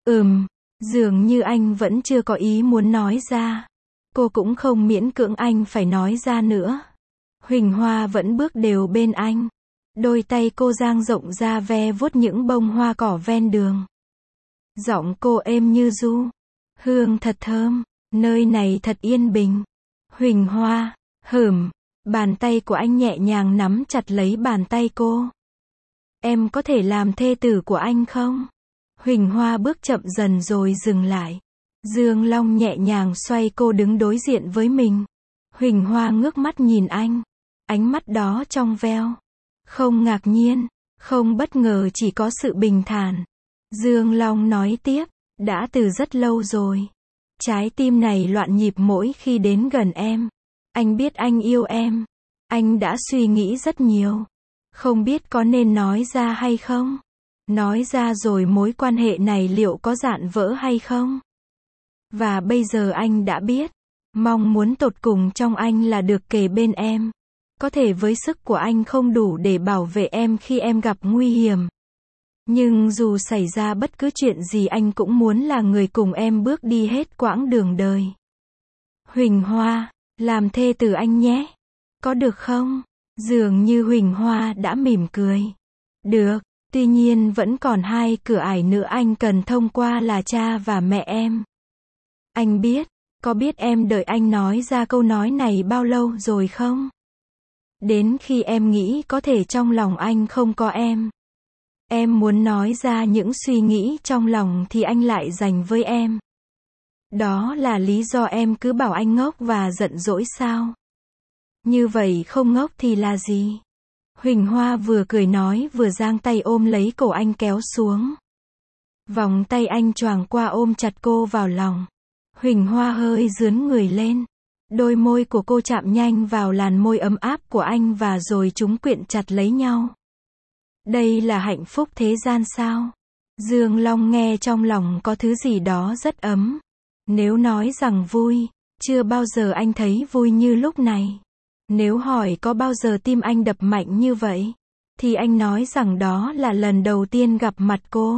Speaker 1: Dường như anh vẫn chưa có ý muốn nói ra. Cô cũng không miễn cưỡng anh phải nói ra nữa. Huỳnh Hoa vẫn bước đều bên anh. Đôi tay cô dang rộng ra ve vuốt những bông hoa cỏ ven đường. Giọng cô êm như ru. Hương thật thơm, nơi này thật yên bình. Huỳnh Hoa, bàn tay của anh nhẹ nhàng nắm chặt lấy bàn tay cô. Em có thể làm thê tử của anh không? Huỳnh Hoa bước chậm dần rồi dừng lại. Dương Long nhẹ nhàng xoay cô đứng đối diện với mình. Huỳnh Hoa ngước mắt nhìn anh. Ánh mắt đó trong veo. Không ngạc nhiên, không bất ngờ, chỉ có sự bình thản. Dương Long nói tiếp, đã từ rất lâu rồi. Trái tim này loạn nhịp mỗi khi đến gần em. Anh biết anh yêu em. Anh đã suy nghĩ rất nhiều. Không biết có nên nói ra hay không? Nói ra rồi mối quan hệ này liệu có rạn vỡ hay không? Và bây giờ anh đã biết. Mong muốn tột cùng trong anh là được kề bên em. Có thể với sức của anh không đủ để bảo vệ em khi em gặp nguy hiểm. Nhưng dù xảy ra bất cứ chuyện gì anh cũng muốn là người cùng em bước đi hết quãng đường đời. Huỳnh Hoa, làm thê tử anh nhé. Có được không? Dường như Huỳnh Hoa đã mỉm cười. Được, tuy nhiên vẫn còn 2 cửa ải nữa anh cần thông qua là cha và mẹ em. Anh biết, có biết em đợi anh nói ra câu nói này bao lâu rồi không? Đến khi em nghĩ có thể trong lòng anh không có em. Em muốn nói ra những suy nghĩ trong lòng thì anh lại dành với em. Đó là lý do em cứ bảo anh ngốc và giận dỗi sao? Như vậy không ngốc thì là gì? Huỳnh Hoa vừa cười nói vừa giang tay ôm lấy cổ anh kéo xuống. Vòng tay anh choàng qua ôm chặt cô vào lòng. Huỳnh Hoa hơi rướn người lên. Đôi môi của cô chạm nhanh vào làn môi ấm áp của anh và rồi chúng quyện chặt lấy nhau. Đây là hạnh phúc thế gian sao? Dương Long nghe trong lòng có thứ gì đó rất ấm. Nếu nói rằng vui, chưa bao giờ anh thấy vui như lúc này. Nếu hỏi có bao giờ tim anh đập mạnh như vậy, thì anh nói rằng đó là lần đầu tiên gặp mặt cô.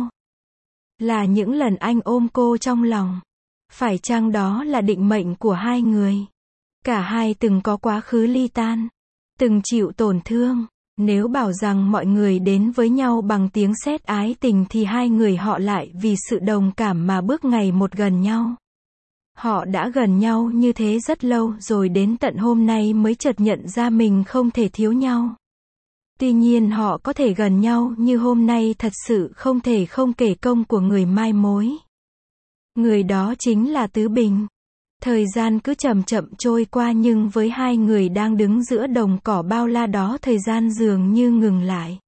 Speaker 1: Là những lần anh ôm cô trong lòng. Phải chăng đó là định mệnh của hai người? Cả hai từng có quá khứ ly tan, từng chịu tổn thương. Nếu bảo rằng mọi người đến với nhau bằng tiếng sét ái tình thì hai người họ lại vì sự đồng cảm mà bước ngày một gần nhau. Họ đã gần nhau như thế rất lâu rồi đến tận hôm nay mới chợt nhận ra mình không thể thiếu nhau. Tuy nhiên họ có thể gần nhau như hôm nay thật sự không thể không kể công của người mai mối. Người đó chính là Tứ Bình. Thời gian cứ chậm chậm trôi qua nhưng với hai người đang đứng giữa đồng cỏ bao la đó thời gian dường như ngừng lại.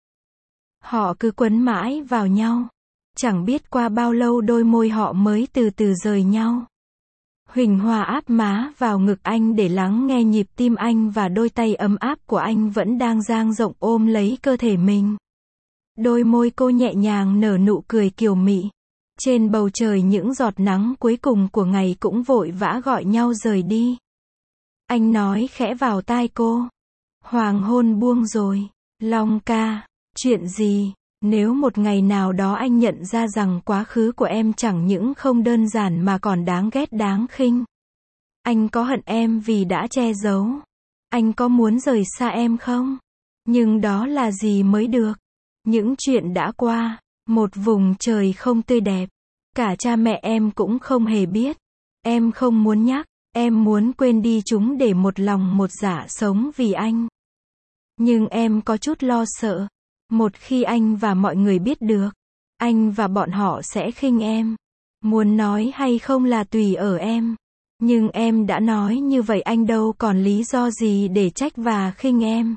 Speaker 1: Họ cứ quấn mãi vào nhau. Chẳng biết qua bao lâu đôi môi họ mới từ từ rời nhau. Huỳnh Hoa áp má vào ngực anh để lắng nghe nhịp tim anh và đôi tay ấm áp của anh vẫn đang dang rộng ôm lấy cơ thể mình. Đôi môi cô nhẹ nhàng nở nụ cười kiều mị. Trên bầu trời những giọt nắng cuối cùng của ngày cũng vội vã gọi nhau rời đi. Anh nói khẽ vào tai cô. Hoàng hôn buông rồi. Long ca, chuyện gì? Nếu một ngày nào đó anh nhận ra rằng quá khứ của em chẳng những không đơn giản mà còn đáng ghét đáng khinh. Anh có hận em vì đã che giấu. Anh có muốn rời xa em không? Nhưng đó là gì mới được? Những chuyện đã qua. Một vùng trời không tươi đẹp. Cả cha mẹ em cũng không hề biết. Em không muốn nhắc. Em muốn quên đi chúng để một lòng một dạ sống vì anh. Nhưng em có chút lo sợ. Một khi anh và mọi người biết được, anh và bọn họ sẽ khinh em. Muốn nói hay không là tùy ở em. Nhưng em đã nói như vậy anh đâu còn lý do gì để trách và khinh em.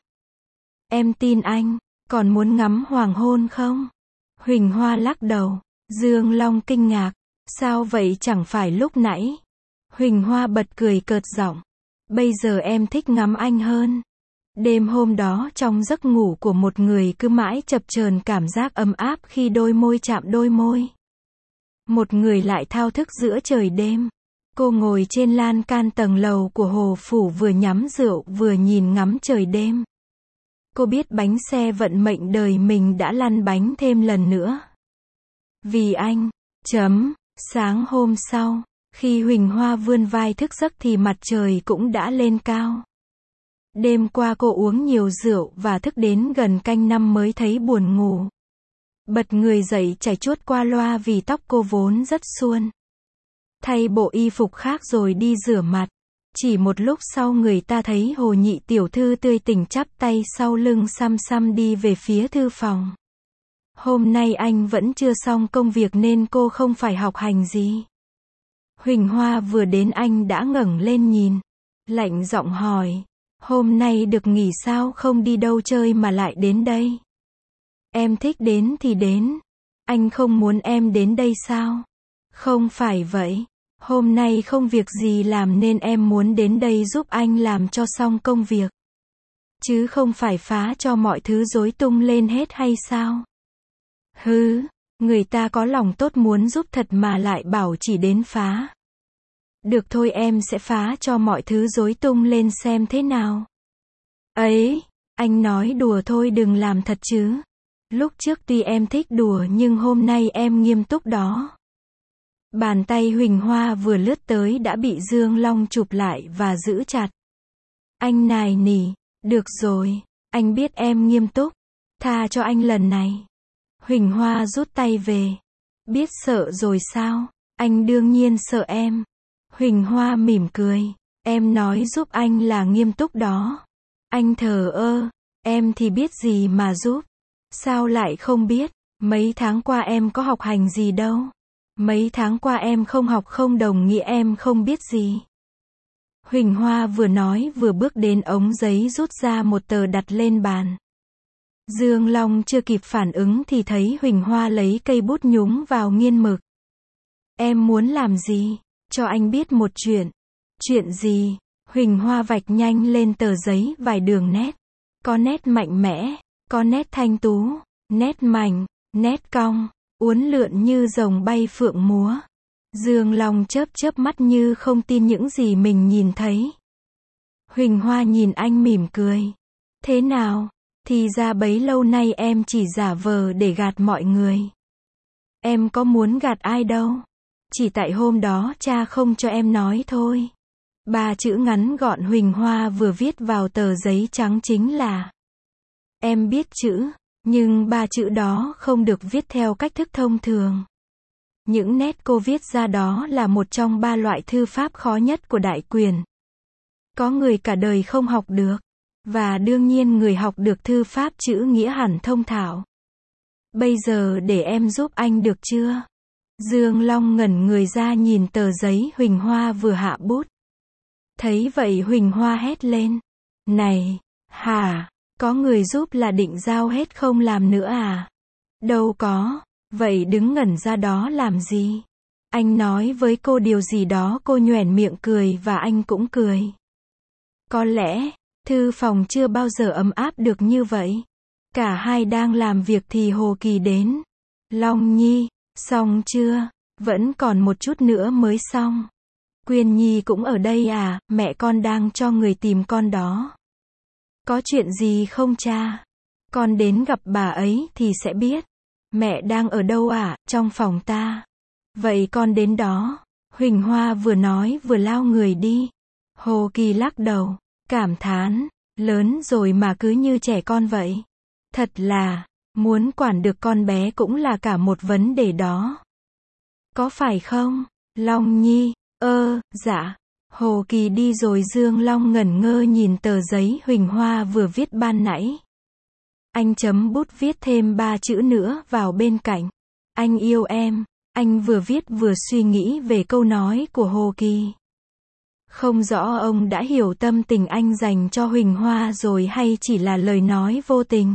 Speaker 1: Em tin anh. Còn muốn ngắm hoàng hôn không? Huỳnh Hoa lắc đầu. Dương Long kinh ngạc. Sao vậy chẳng phải lúc nãy? Huỳnh Hoa bật cười cợt giọng. Bây giờ em thích ngắm anh hơn. Đêm hôm đó trong giấc ngủ của một người cứ mãi chập chờn cảm giác ấm áp khi đôi môi chạm đôi môi. Một người lại thao thức giữa trời đêm. Cô ngồi trên lan can tầng lầu của Hồ Phủ vừa nhắm rượu vừa nhìn ngắm trời đêm. Cô biết bánh xe vận mệnh đời mình đã lăn bánh thêm lần nữa. Vì anh. Sáng hôm sau, khi Huỳnh Hoa vươn vai thức giấc thì mặt trời cũng đã lên cao. Đêm qua cô uống nhiều rượu và thức đến gần canh năm mới thấy buồn ngủ. Bật người dậy chải chuốt qua loa vì tóc cô vốn rất suôn. Thay bộ y phục khác rồi đi rửa mặt. Chỉ một lúc sau người ta thấy Hồ Nhị tiểu thư tươi tỉnh chắp tay sau lưng xăm xăm đi về phía thư phòng. Hôm nay anh vẫn chưa xong công việc nên cô không phải học hành gì. Huỳnh Hoa vừa đến anh đã ngẩng lên nhìn. Lạnh giọng hỏi. Hôm nay được nghỉ sao không đi đâu chơi mà lại đến đây? Em thích đến thì đến. Anh không muốn em đến đây sao? Không phải vậy. Hôm nay không việc gì làm nên em muốn đến đây giúp anh làm cho xong công việc. Chứ không phải phá cho mọi thứ rối tung lên hết hay sao? Hứ, người ta có lòng tốt muốn giúp thật mà lại bảo chỉ đến phá. Được thôi em sẽ phá cho mọi thứ rối tung lên xem thế nào. Ấy, anh nói đùa thôi đừng làm thật chứ. Lúc trước tuy em thích đùa nhưng hôm nay em nghiêm túc đó. Bàn tay Huỳnh Hoa vừa lướt tới đã bị Dương Long chụp lại và giữ chặt. Anh nài nỉ, được rồi, anh biết em nghiêm túc. Tha cho anh lần này. Huỳnh Hoa rút tay về. Biết sợ rồi sao? Anh đương nhiên sợ em. Huỳnh Hoa mỉm cười. Em nói giúp anh là nghiêm túc đó. Anh thờ ơ, em thì biết gì mà giúp. Sao lại không biết, mấy tháng qua em có học hành gì đâu. Mấy tháng qua em không học không đồng nghĩa em không biết gì. Huỳnh Hoa vừa nói vừa bước đến ống giấy rút ra một tờ đặt lên bàn. Dương Long chưa kịp phản ứng thì thấy Huỳnh Hoa lấy cây bút nhúng vào nghiên mực. Em muốn làm gì? Cho anh biết một chuyện. Chuyện gì? Huỳnh Hoa vạch nhanh lên tờ giấy vài đường nét. Có nét mạnh mẽ, có nét thanh tú, nét mảnh, nét cong, uốn lượn như rồng bay phượng múa. Dương Long chớp chớp mắt như không tin những gì mình nhìn thấy. Huỳnh Hoa nhìn anh mỉm cười. Thế nào? Thì ra bấy lâu nay em chỉ giả vờ để gạt mọi người. Em có muốn gạt ai đâu. Chỉ tại hôm đó cha không cho em nói thôi. 3 chữ ngắn gọn Huỳnh Hoa vừa viết vào tờ giấy trắng chính là: Em biết chữ, nhưng 3 chữ đó không được viết theo cách thức thông thường. Những nét cô viết ra đó là một trong 3 loại thư pháp khó nhất của đại quyền. Có người cả đời không học được. Và đương nhiên người học được thư pháp chữ nghĩa hẳn thông thạo. Bây giờ để em giúp anh được chưa? Dương Long ngẩn người ra nhìn tờ giấy Huỳnh Hoa vừa hạ bút. Thấy vậy Huỳnh Hoa hét lên. Này, hả? Có người giúp là định giao hết không làm nữa à? Đâu có. Vậy đứng ngẩn ra đó làm gì? Anh nói với cô điều gì đó, cô nhoẻn miệng cười và anh cũng cười. Có lẽ, thư phòng chưa bao giờ ấm áp được như vậy. Cả hai đang làm việc thì Hồ Kỳ đến. Long Nhi, xong chưa? Vẫn còn một chút nữa mới xong. Quyên Nhi cũng ở đây à? Mẹ con đang cho người tìm con đó. Có chuyện gì không cha? Con đến gặp bà ấy thì sẽ biết. Mẹ đang ở đâu à? Trong phòng ta. Vậy con đến đó. Huỳnh Hoa vừa nói vừa lao người đi. Hồ Kỳ lắc đầu, cảm thán, lớn rồi mà cứ như trẻ con vậy. Thật là, muốn quản được con bé cũng là cả một vấn đề đó. Có phải không? Long Nhi, dạ. Hồ Kỳ đi rồi Dương Long ngẩn ngơ nhìn tờ giấy Huỳnh Hoa vừa viết ban nãy. Anh chấm bút viết thêm 3 chữ nữa vào bên cạnh. Anh yêu em. Anh vừa viết vừa suy nghĩ về câu nói của Hồ Kỳ. Không rõ ông đã hiểu tâm tình anh dành cho Huỳnh Hoa rồi hay chỉ là lời nói vô tình.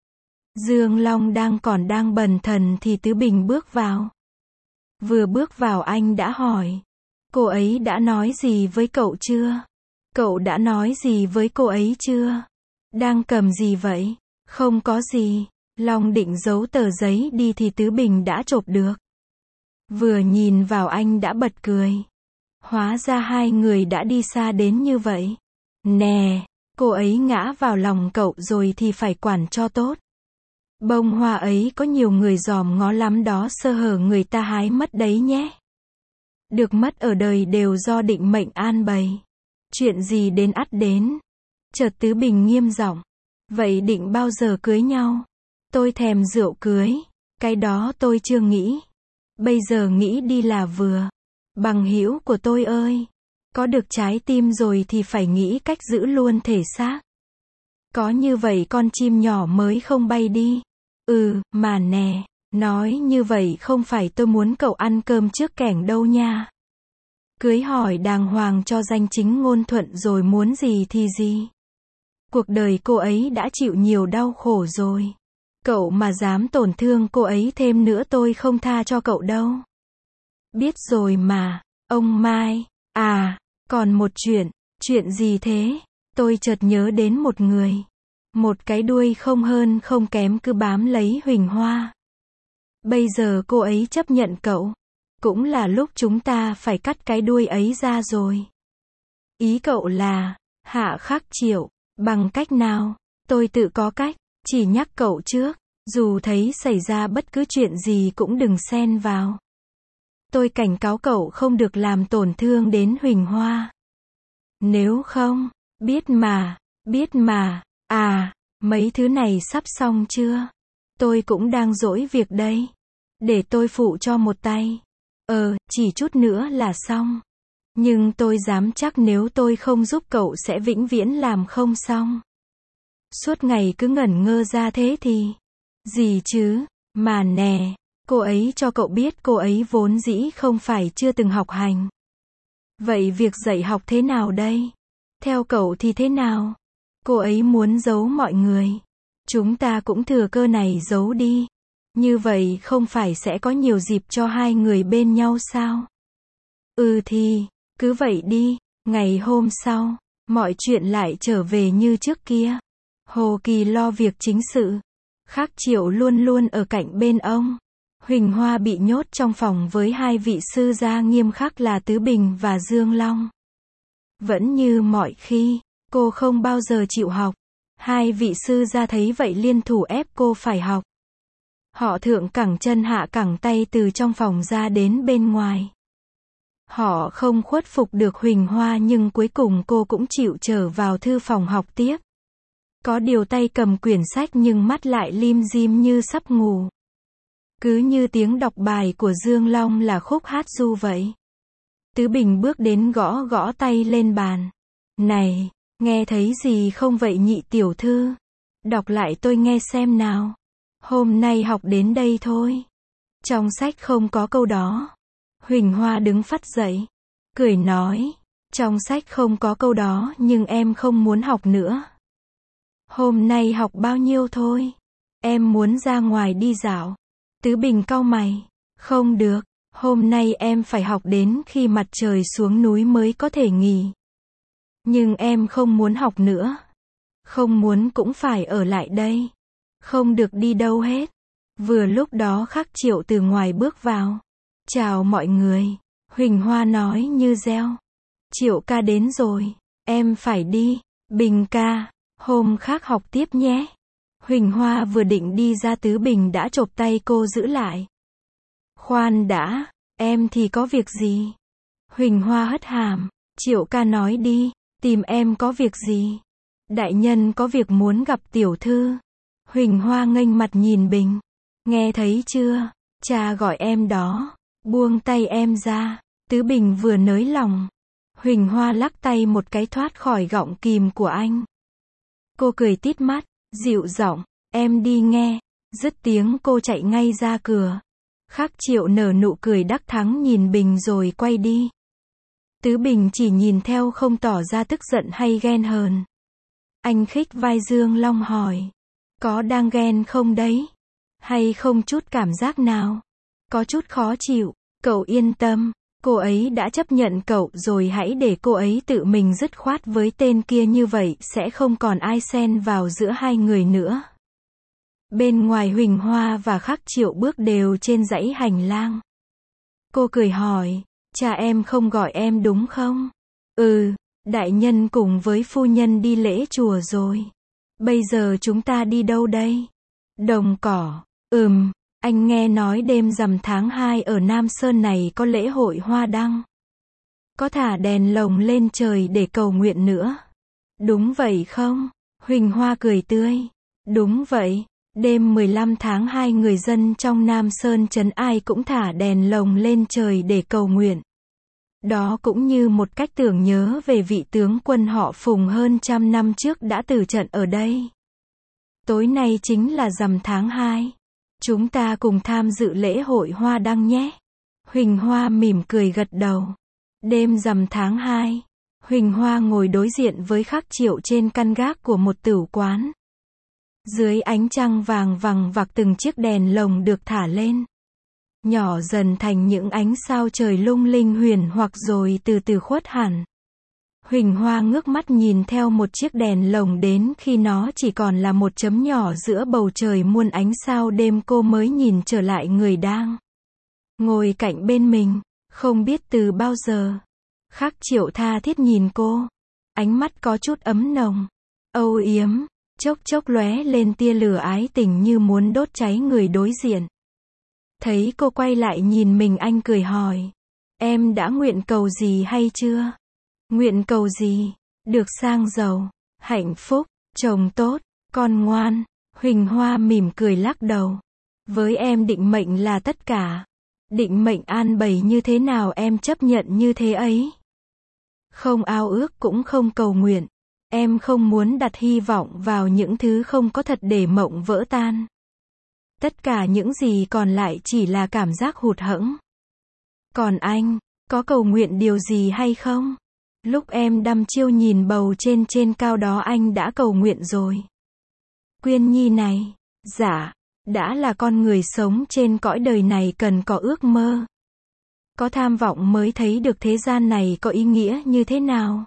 Speaker 1: Dương Long đang bần thần thì Tứ Bình bước vào. Vừa bước vào anh đã hỏi. Cô ấy đã nói gì với cậu chưa? Cậu đã nói gì với cô ấy chưa? Đang cầm gì vậy? Không có gì. Long định giấu tờ giấy đi thì Tứ Bình đã chộp được. Vừa nhìn vào anh đã bật cười. Hóa ra hai người đã đi xa đến như vậy. Nè, cô ấy ngã vào lòng cậu rồi thì phải quản cho tốt. Bông hoa ấy có nhiều người dòm ngó lắm đó, sơ hở người ta hái mất đấy nhé. Được mất ở đời đều do định mệnh an bày. Chuyện gì đến ắt đến. Chợt Tứ Bình nghiêm giọng. Vậy định bao giờ cưới nhau? Tôi thèm rượu cưới. Cái đó tôi chưa nghĩ. Bây giờ nghĩ đi là vừa. Bằng hữu của tôi ơi. Có được trái tim rồi thì phải nghĩ cách giữ luôn thể xác. Có như vậy con chim nhỏ mới không bay đi. Mà nè. Nói như vậy không phải tôi muốn cậu ăn cơm trước kẻng đâu nha. Cưới hỏi đàng hoàng cho danh chính ngôn thuận rồi muốn gì thì gì. Cuộc đời cô ấy đã chịu nhiều đau khổ rồi. Cậu mà dám tổn thương cô ấy thêm nữa tôi không tha cho cậu đâu. Biết rồi mà, ông Mai. À, còn một chuyện gì thế? Tôi chợt nhớ đến một người. Một cái đuôi không hơn không kém cứ bám lấy Huỳnh Hoa. Bây giờ cô ấy chấp nhận cậu. Cũng là lúc chúng ta phải cắt cái đuôi ấy ra rồi. Ý cậu là, hạ khắc triệu, bằng cách nào? Tôi tự có cách, chỉ nhắc cậu trước, dù thấy xảy ra bất cứ chuyện gì cũng đừng xen vào. Tôi cảnh cáo cậu không được làm tổn thương đến Huỳnh Hoa. Nếu không, biết mà, mấy thứ này sắp xong chưa? Tôi cũng đang dỗi việc đây. Để tôi phụ cho một tay. Chỉ chút nữa là xong. Nhưng tôi dám chắc nếu tôi không giúp cậu sẽ vĩnh viễn làm không xong. Suốt ngày cứ ngẩn ngơ ra thế thì gì chứ, mà nè, cô ấy cho cậu biết cô ấy vốn dĩ không phải chưa từng học hành. Vậy việc dạy học thế nào đây? Theo cậu thì thế nào? Cô ấy muốn giấu mọi người. Chúng ta cũng thừa cơ này giấu đi. Như vậy không phải sẽ có nhiều dịp cho hai người bên nhau sao? Ừ thì, cứ vậy đi. Ngày hôm sau, mọi chuyện lại trở về như trước kia. Hồ Kỳ lo việc chính sự. Khắc Triệu luôn luôn ở cạnh bên ông. Huỳnh Hoa bị nhốt trong phòng với hai vị sư gia nghiêm khắc là Tứ Bình và Dương Long. Vẫn như mọi khi, cô không bao giờ chịu học. Hai vị sư gia thấy vậy liên thủ ép cô phải học. Họ thượng cẳng chân hạ cẳng tay từ trong phòng ra đến bên ngoài. Họ không khuất phục được Huỳnh Hoa nhưng cuối cùng cô cũng chịu trở vào thư phòng học tiếp. Có điều tay cầm quyển sách nhưng mắt lại lim dim như sắp ngủ. Cứ như tiếng đọc bài của Dương Long là khúc hát ru vậy. Tứ Bình bước đến gõ gõ tay lên bàn. Này, nghe thấy gì không vậy nhị tiểu thư? Đọc lại tôi nghe xem nào. Hôm nay học đến đây thôi. Trong sách không có câu đó. Huỳnh Hoa đứng phắt dậy. Cười nói. Trong sách không có câu đó nhưng em không muốn học nữa. Hôm nay học bao nhiêu thôi? Em muốn ra ngoài đi dạo. Tứ Bình cau mày. Không được. Hôm nay em phải học đến khi mặt trời xuống núi mới có thể nghỉ. Nhưng em không muốn học nữa. Không muốn cũng phải ở lại đây. Không được đi đâu hết. Vừa lúc đó Khắc Triệu từ ngoài bước vào. Chào mọi người. Huỳnh Hoa nói như reo. Triệu ca đến rồi. Em phải đi. Bình ca. Hôm khác học tiếp nhé. Huỳnh Hoa vừa định đi ra Tứ Bình đã chộp tay cô giữ lại. Khoan đã. Em thì có việc gì? Huỳnh Hoa hất hàm. Triệu ca nói đi. Tìm em có việc gì? Đại nhân có việc muốn gặp tiểu thư. Huỳnh Hoa nghênh mặt nhìn Bình. Nghe thấy chưa? Cha gọi em đó. Buông tay em ra. Tứ Bình vừa nới lòng. Huỳnh Hoa lắc tay một cái thoát khỏi gọng kìm của anh. Cô cười tít mắt, dịu giọng. Em đi nghe. Dứt tiếng cô chạy ngay ra cửa. Khắc Triệu nở nụ cười đắc thắng nhìn Bình rồi quay đi. Tứ Bình chỉ nhìn theo không tỏ ra tức giận hay ghen hờn. Anh khích vai Dương Long hỏi. Có đang ghen không đấy? Hay không chút cảm giác nào? Có chút khó chịu. Cậu yên tâm. Cô ấy đã chấp nhận cậu rồi, hãy để cô ấy tự mình dứt khoát với tên kia, như vậy sẽ không còn ai xen vào giữa hai người nữa. Bên ngoài Huỳnh Hoa và Khắc Triệu bước đều trên dãy hành lang. Cô cười hỏi. Cha em không gọi em đúng không? Ừ, đại nhân cùng với phu nhân đi lễ chùa rồi. Bây giờ chúng ta đi đâu đây? Đồng Cỏ. Anh nghe nói đêm rằm tháng 2 ở Nam Sơn này có lễ hội hoa đăng. Có thả đèn lồng lên trời để cầu nguyện nữa. Đúng vậy không? Huỳnh Hoa cười tươi. Đúng vậy. Đêm 15 tháng 2 người dân trong Nam Sơn trấn ai cũng thả đèn lồng lên trời để cầu nguyện. Đó cũng như một cách tưởng nhớ về vị tướng quân họ Phùng hơn 100 năm trước đã tử trận ở đây. Tối nay chính là rằm tháng 2. Chúng ta cùng tham dự lễ hội hoa đăng nhé. Huỳnh Hoa mỉm cười gật đầu. Đêm rằm tháng 2, Huỳnh Hoa ngồi đối diện với Khắc Triệu trên căn gác của một tửu quán. Dưới ánh trăng vàng vằng vặc từng chiếc đèn lồng được thả lên. Nhỏ dần thành những ánh sao trời lung linh huyền hoặc rồi từ từ khuất hẳn. Huỳnh Hoa ngước mắt nhìn theo một chiếc đèn lồng đến khi nó chỉ còn là một chấm nhỏ giữa bầu trời muôn ánh sao đêm, cô mới nhìn trở lại người đang ngồi cạnh bên mình, không biết từ bao giờ. Khắc Triệu tha thiết nhìn cô, ánh mắt có chút ấm nồng, âu yếm, chốc chốc lóe lên tia lửa ái tình như muốn đốt cháy người đối diện. Thấy cô quay lại nhìn mình, anh cười hỏi, em đã nguyện cầu gì hay chưa? Nguyện cầu gì? Được sang giàu, hạnh phúc, chồng tốt, con ngoan. Huỳnh Hoa mỉm cười lắc đầu. Với em định mệnh là tất cả. Định mệnh an bày như thế nào em chấp nhận như thế ấy. Không ao ước cũng không cầu nguyện. Em không muốn đặt hy vọng vào những thứ không có thật để mộng vỡ tan. Tất cả những gì còn lại chỉ là cảm giác hụt hẫng. Còn anh, có cầu nguyện điều gì hay không? Lúc em đăm chiêu nhìn bầu trên cao đó anh đã cầu nguyện rồi. Quyên Nhi này, dạ, đã là con người sống trên cõi đời này cần có ước mơ. Có tham vọng mới thấy được thế gian này có ý nghĩa như thế nào.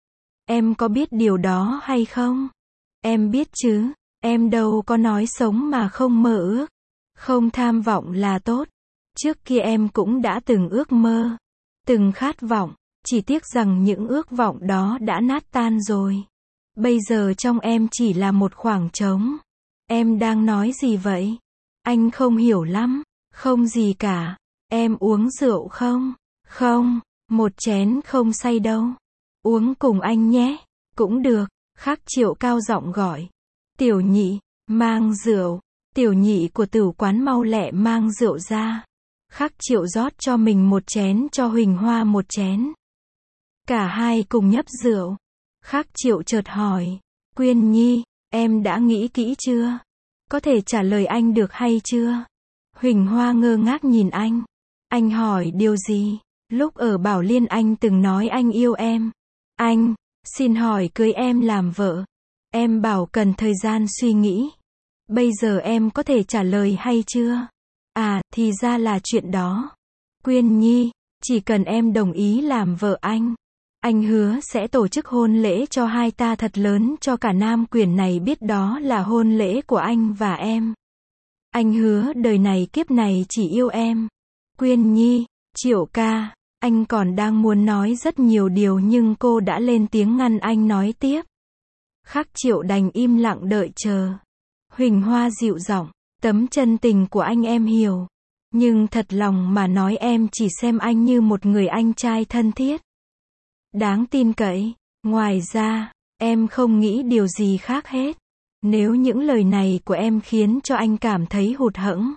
Speaker 1: Em có biết điều đó hay không? Em biết chứ, em đâu có nói sống mà không mơ ước. Không tham vọng là tốt. Trước kia em cũng đã từng ước mơ, từng khát vọng, chỉ tiếc rằng những ước vọng đó đã nát tan rồi. Bây giờ trong em chỉ là một khoảng trống. Em đang nói gì vậy? Anh không hiểu lắm. Không gì cả. Em uống rượu không? Không, một chén không say đâu. Uống cùng anh nhé. Cũng được. Khắc Triệu cao giọng gọi. Tiểu Nhị, mang rượu. Tiểu Nhị của tửu quán mau lẹ mang rượu ra. Khắc Triệu rót cho mình một chén, cho Huỳnh Hoa một chén. Cả hai cùng nhấp rượu. Khắc Triệu chợt hỏi. Quyên Nhi, em đã nghĩ kỹ chưa? Có thể trả lời anh được hay chưa? Huỳnh Hoa ngơ ngác nhìn anh. Anh hỏi điều gì? Lúc ở Bảo Liên anh từng nói anh yêu em. Anh, xin hỏi cưới em làm vợ. Em bảo cần thời gian suy nghĩ. Bây giờ em có thể trả lời hay chưa? À, thì ra là chuyện đó. Quyên Nhi, chỉ cần em đồng ý làm vợ anh hứa sẽ tổ chức hôn lễ cho hai ta thật lớn cho cả Nam Quyển này biết đó là hôn lễ của anh và em. Anh hứa đời này kiếp này chỉ yêu em. Quyên Nhi, Triệu ca, anh còn đang muốn nói rất nhiều điều nhưng cô đã lên tiếng ngăn anh nói tiếp. Khắc Triệu đành im lặng đợi chờ. Huỳnh Hoa dịu giọng, tấm chân tình của anh em hiểu. Nhưng thật lòng mà nói em chỉ xem anh như một người anh trai thân thiết. Đáng tin cậy. Ngoài ra, em không nghĩ điều gì khác hết. Nếu những lời này của em khiến cho anh cảm thấy hụt hẫng.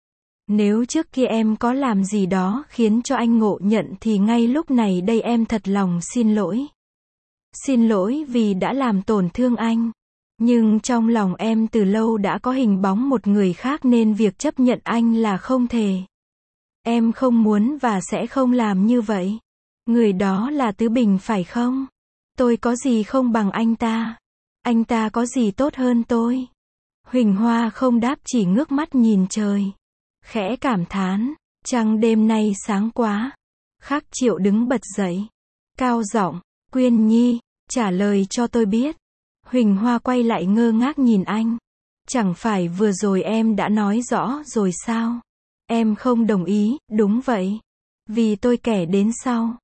Speaker 1: Nếu trước kia em có làm gì đó khiến cho anh ngộ nhận thì ngay lúc này đây em thật lòng xin lỗi. Xin lỗi vì đã làm tổn thương anh. Nhưng trong lòng em từ lâu đã có hình bóng một người khác nên việc chấp nhận anh là không thể. Em không muốn và sẽ không làm như vậy. Người đó là Tứ Bình phải không? Tôi có gì không bằng anh ta? Anh ta có gì tốt hơn tôi? Huỳnh Hoa không đáp chỉ ngước mắt nhìn trời. Khẽ cảm thán, trăng đêm nay sáng quá. Khắc Triệu đứng bật dậy. Cao giọng, Quyên Nhi, trả lời cho tôi biết. Huỳnh Hoa quay lại ngơ ngác nhìn anh. Chẳng phải vừa rồi em đã nói rõ rồi sao? Em không đồng ý, đúng vậy. Vì tôi kể đến sau.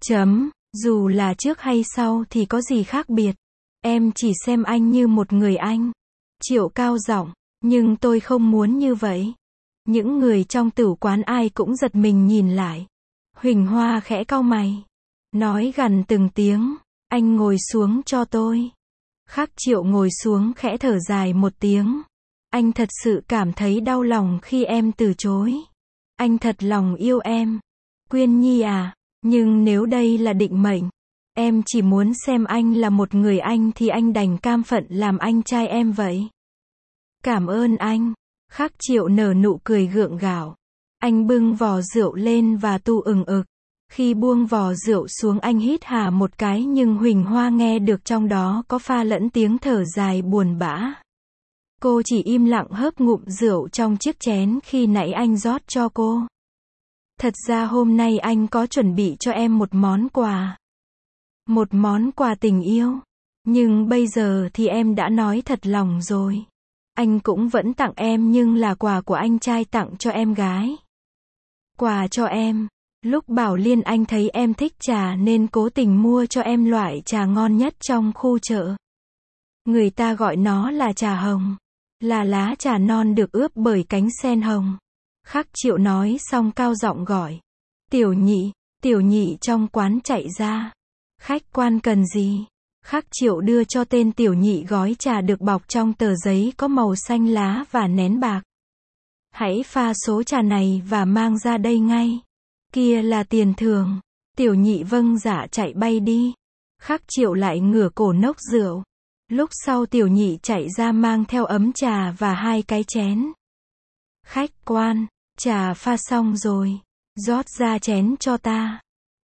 Speaker 1: Dù là trước hay sau thì có gì khác biệt. Em chỉ xem anh như một người anh. Triệu cao giọng, nhưng tôi không muốn như vậy. Những người trong tửu quán ai cũng giật mình nhìn lại. Huỳnh Hoa khẽ cau mày. Nói gần từng tiếng, anh ngồi xuống cho tôi. Khắc Triệu ngồi xuống khẽ thở dài một tiếng. Anh thật sự cảm thấy đau lòng khi em từ chối. Anh thật lòng yêu em. Quyên Nhi à, nhưng nếu đây là định mệnh, em chỉ muốn xem anh là một người anh thì anh đành cam phận làm anh trai em vậy. Cảm ơn anh. Khắc Triệu nở nụ cười gượng gạo. Anh bưng vò rượu lên và tu ừng ực. Khi buông vò rượu xuống anh hít hà một cái nhưng Huỳnh Hoa nghe được trong đó có pha lẫn tiếng thở dài buồn bã. Cô chỉ im lặng hớp ngụm rượu trong chiếc chén khi nãy anh rót cho cô. Thật ra hôm nay anh có chuẩn bị cho em một món quà. Một món quà tình yêu. Nhưng bây giờ thì em đã nói thật lòng rồi. Anh cũng vẫn tặng em nhưng là quà của anh trai tặng cho em gái. Quà cho em. Lúc Bảo Liên anh thấy em thích trà nên cố tình mua cho em loại trà ngon nhất trong khu chợ. Người ta gọi nó là trà hồng. Là lá trà non được ướp bởi cánh sen hồng. Khắc Triệu nói xong cao giọng gọi. Tiểu Nhị trong quán chạy ra. Khách quan cần gì? Khắc Triệu đưa cho tên Tiểu Nhị gói trà được bọc trong tờ giấy có màu xanh lá và nén bạc. Hãy pha số trà này và mang ra đây ngay. Kia là tiền thưởng. Tiểu Nhị vâng dạ chạy bay đi. Khắc Triệu lại ngửa cổ nốc rượu. Lúc sau Tiểu Nhị chạy ra mang theo ấm trà và 2 cái chén. Khách quan, trà pha xong rồi. Rót ra chén cho ta.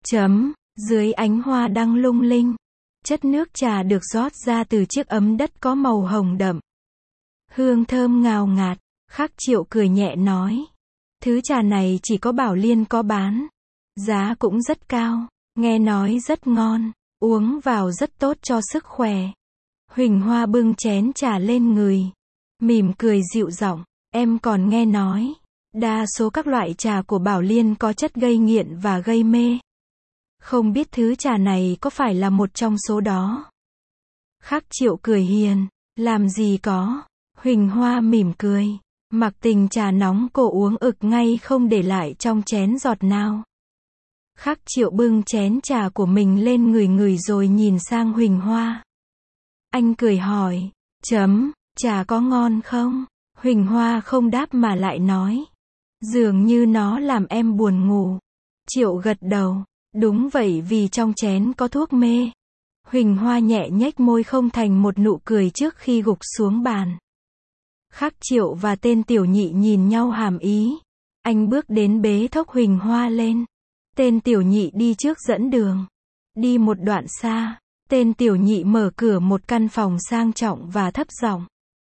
Speaker 1: Dưới ánh hoa đăng lung linh. Chất nước trà được rót ra từ chiếc ấm đất có màu hồng đậm. Hương thơm ngào ngạt. Khắc Triệu cười nhẹ nói. Thứ trà này chỉ có Bảo Liên có bán. Giá cũng rất cao. Nghe nói rất ngon. Uống vào rất tốt cho sức khỏe. Huỳnh Hoa bưng chén trà lên người. Mỉm cười dịu giọng. Em còn nghe nói. Đa số các loại trà của Bảo Liên có chất gây nghiện và gây mê. Không biết thứ trà này có phải là một trong số đó. Khắc Triệu cười hiền. Làm gì có. Huỳnh Hoa mỉm cười. Mặc tình trà nóng cô uống ực ngay không để lại trong chén giọt nào. Khắc Triệu bưng chén trà của mình lên người rồi nhìn sang Huỳnh Hoa. Anh cười hỏi. Trà có ngon không? Huỳnh Hoa không đáp mà lại nói. Dường như nó làm em buồn ngủ. Triệu gật đầu. Đúng vậy, vì trong chén có thuốc mê. Huỳnh Hoa nhẹ nhếch môi không thành một nụ cười trước khi gục xuống bàn. Khắc Triệu và tên Tiểu Nhị nhìn nhau hàm ý. Anh bước đến bế thốc Huỳnh Hoa lên. Tên Tiểu Nhị đi trước dẫn đường. Đi một đoạn xa, tên Tiểu Nhị mở cửa một căn phòng sang trọng và thấp giọng.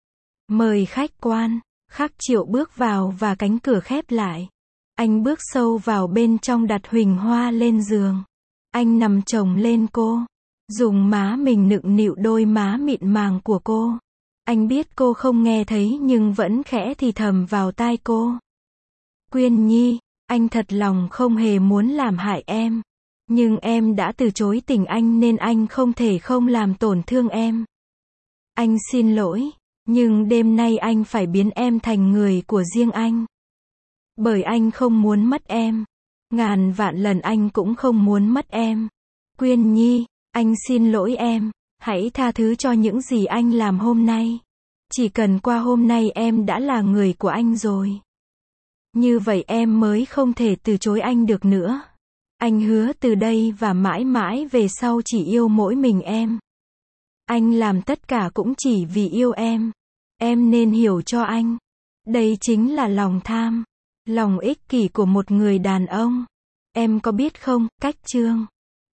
Speaker 1: Mời khách quan. Khắc Triệu bước vào và cánh cửa khép lại. Anh bước sâu vào bên trong, đặt Huỳnh Hoa lên giường. Anh nằm chồng lên cô. Dùng má mình nựng nịu đôi má mịn màng của cô. Anh biết cô không nghe thấy nhưng vẫn khẽ thì thầm vào tai cô. Quyên Nhi, anh thật lòng không hề muốn làm hại em. Nhưng em đã từ chối tình anh nên anh không thể không làm tổn thương em. Anh xin lỗi, nhưng đêm nay anh phải biến em thành người của riêng anh. Bởi anh không muốn mất em. Ngàn vạn lần anh cũng không muốn mất em. Quyên Nhi, anh xin lỗi em. Hãy tha thứ cho những gì anh làm hôm nay. Chỉ cần qua hôm nay em đã là người của anh rồi. Như vậy em mới không thể từ chối anh được nữa. Anh hứa từ đây và mãi mãi về sau chỉ yêu mỗi mình em. Anh làm tất cả cũng chỉ vì yêu em. Em nên hiểu cho anh. Đây chính là lòng tham, lòng ích kỷ của một người đàn ông. Em có biết không, Cách Trương?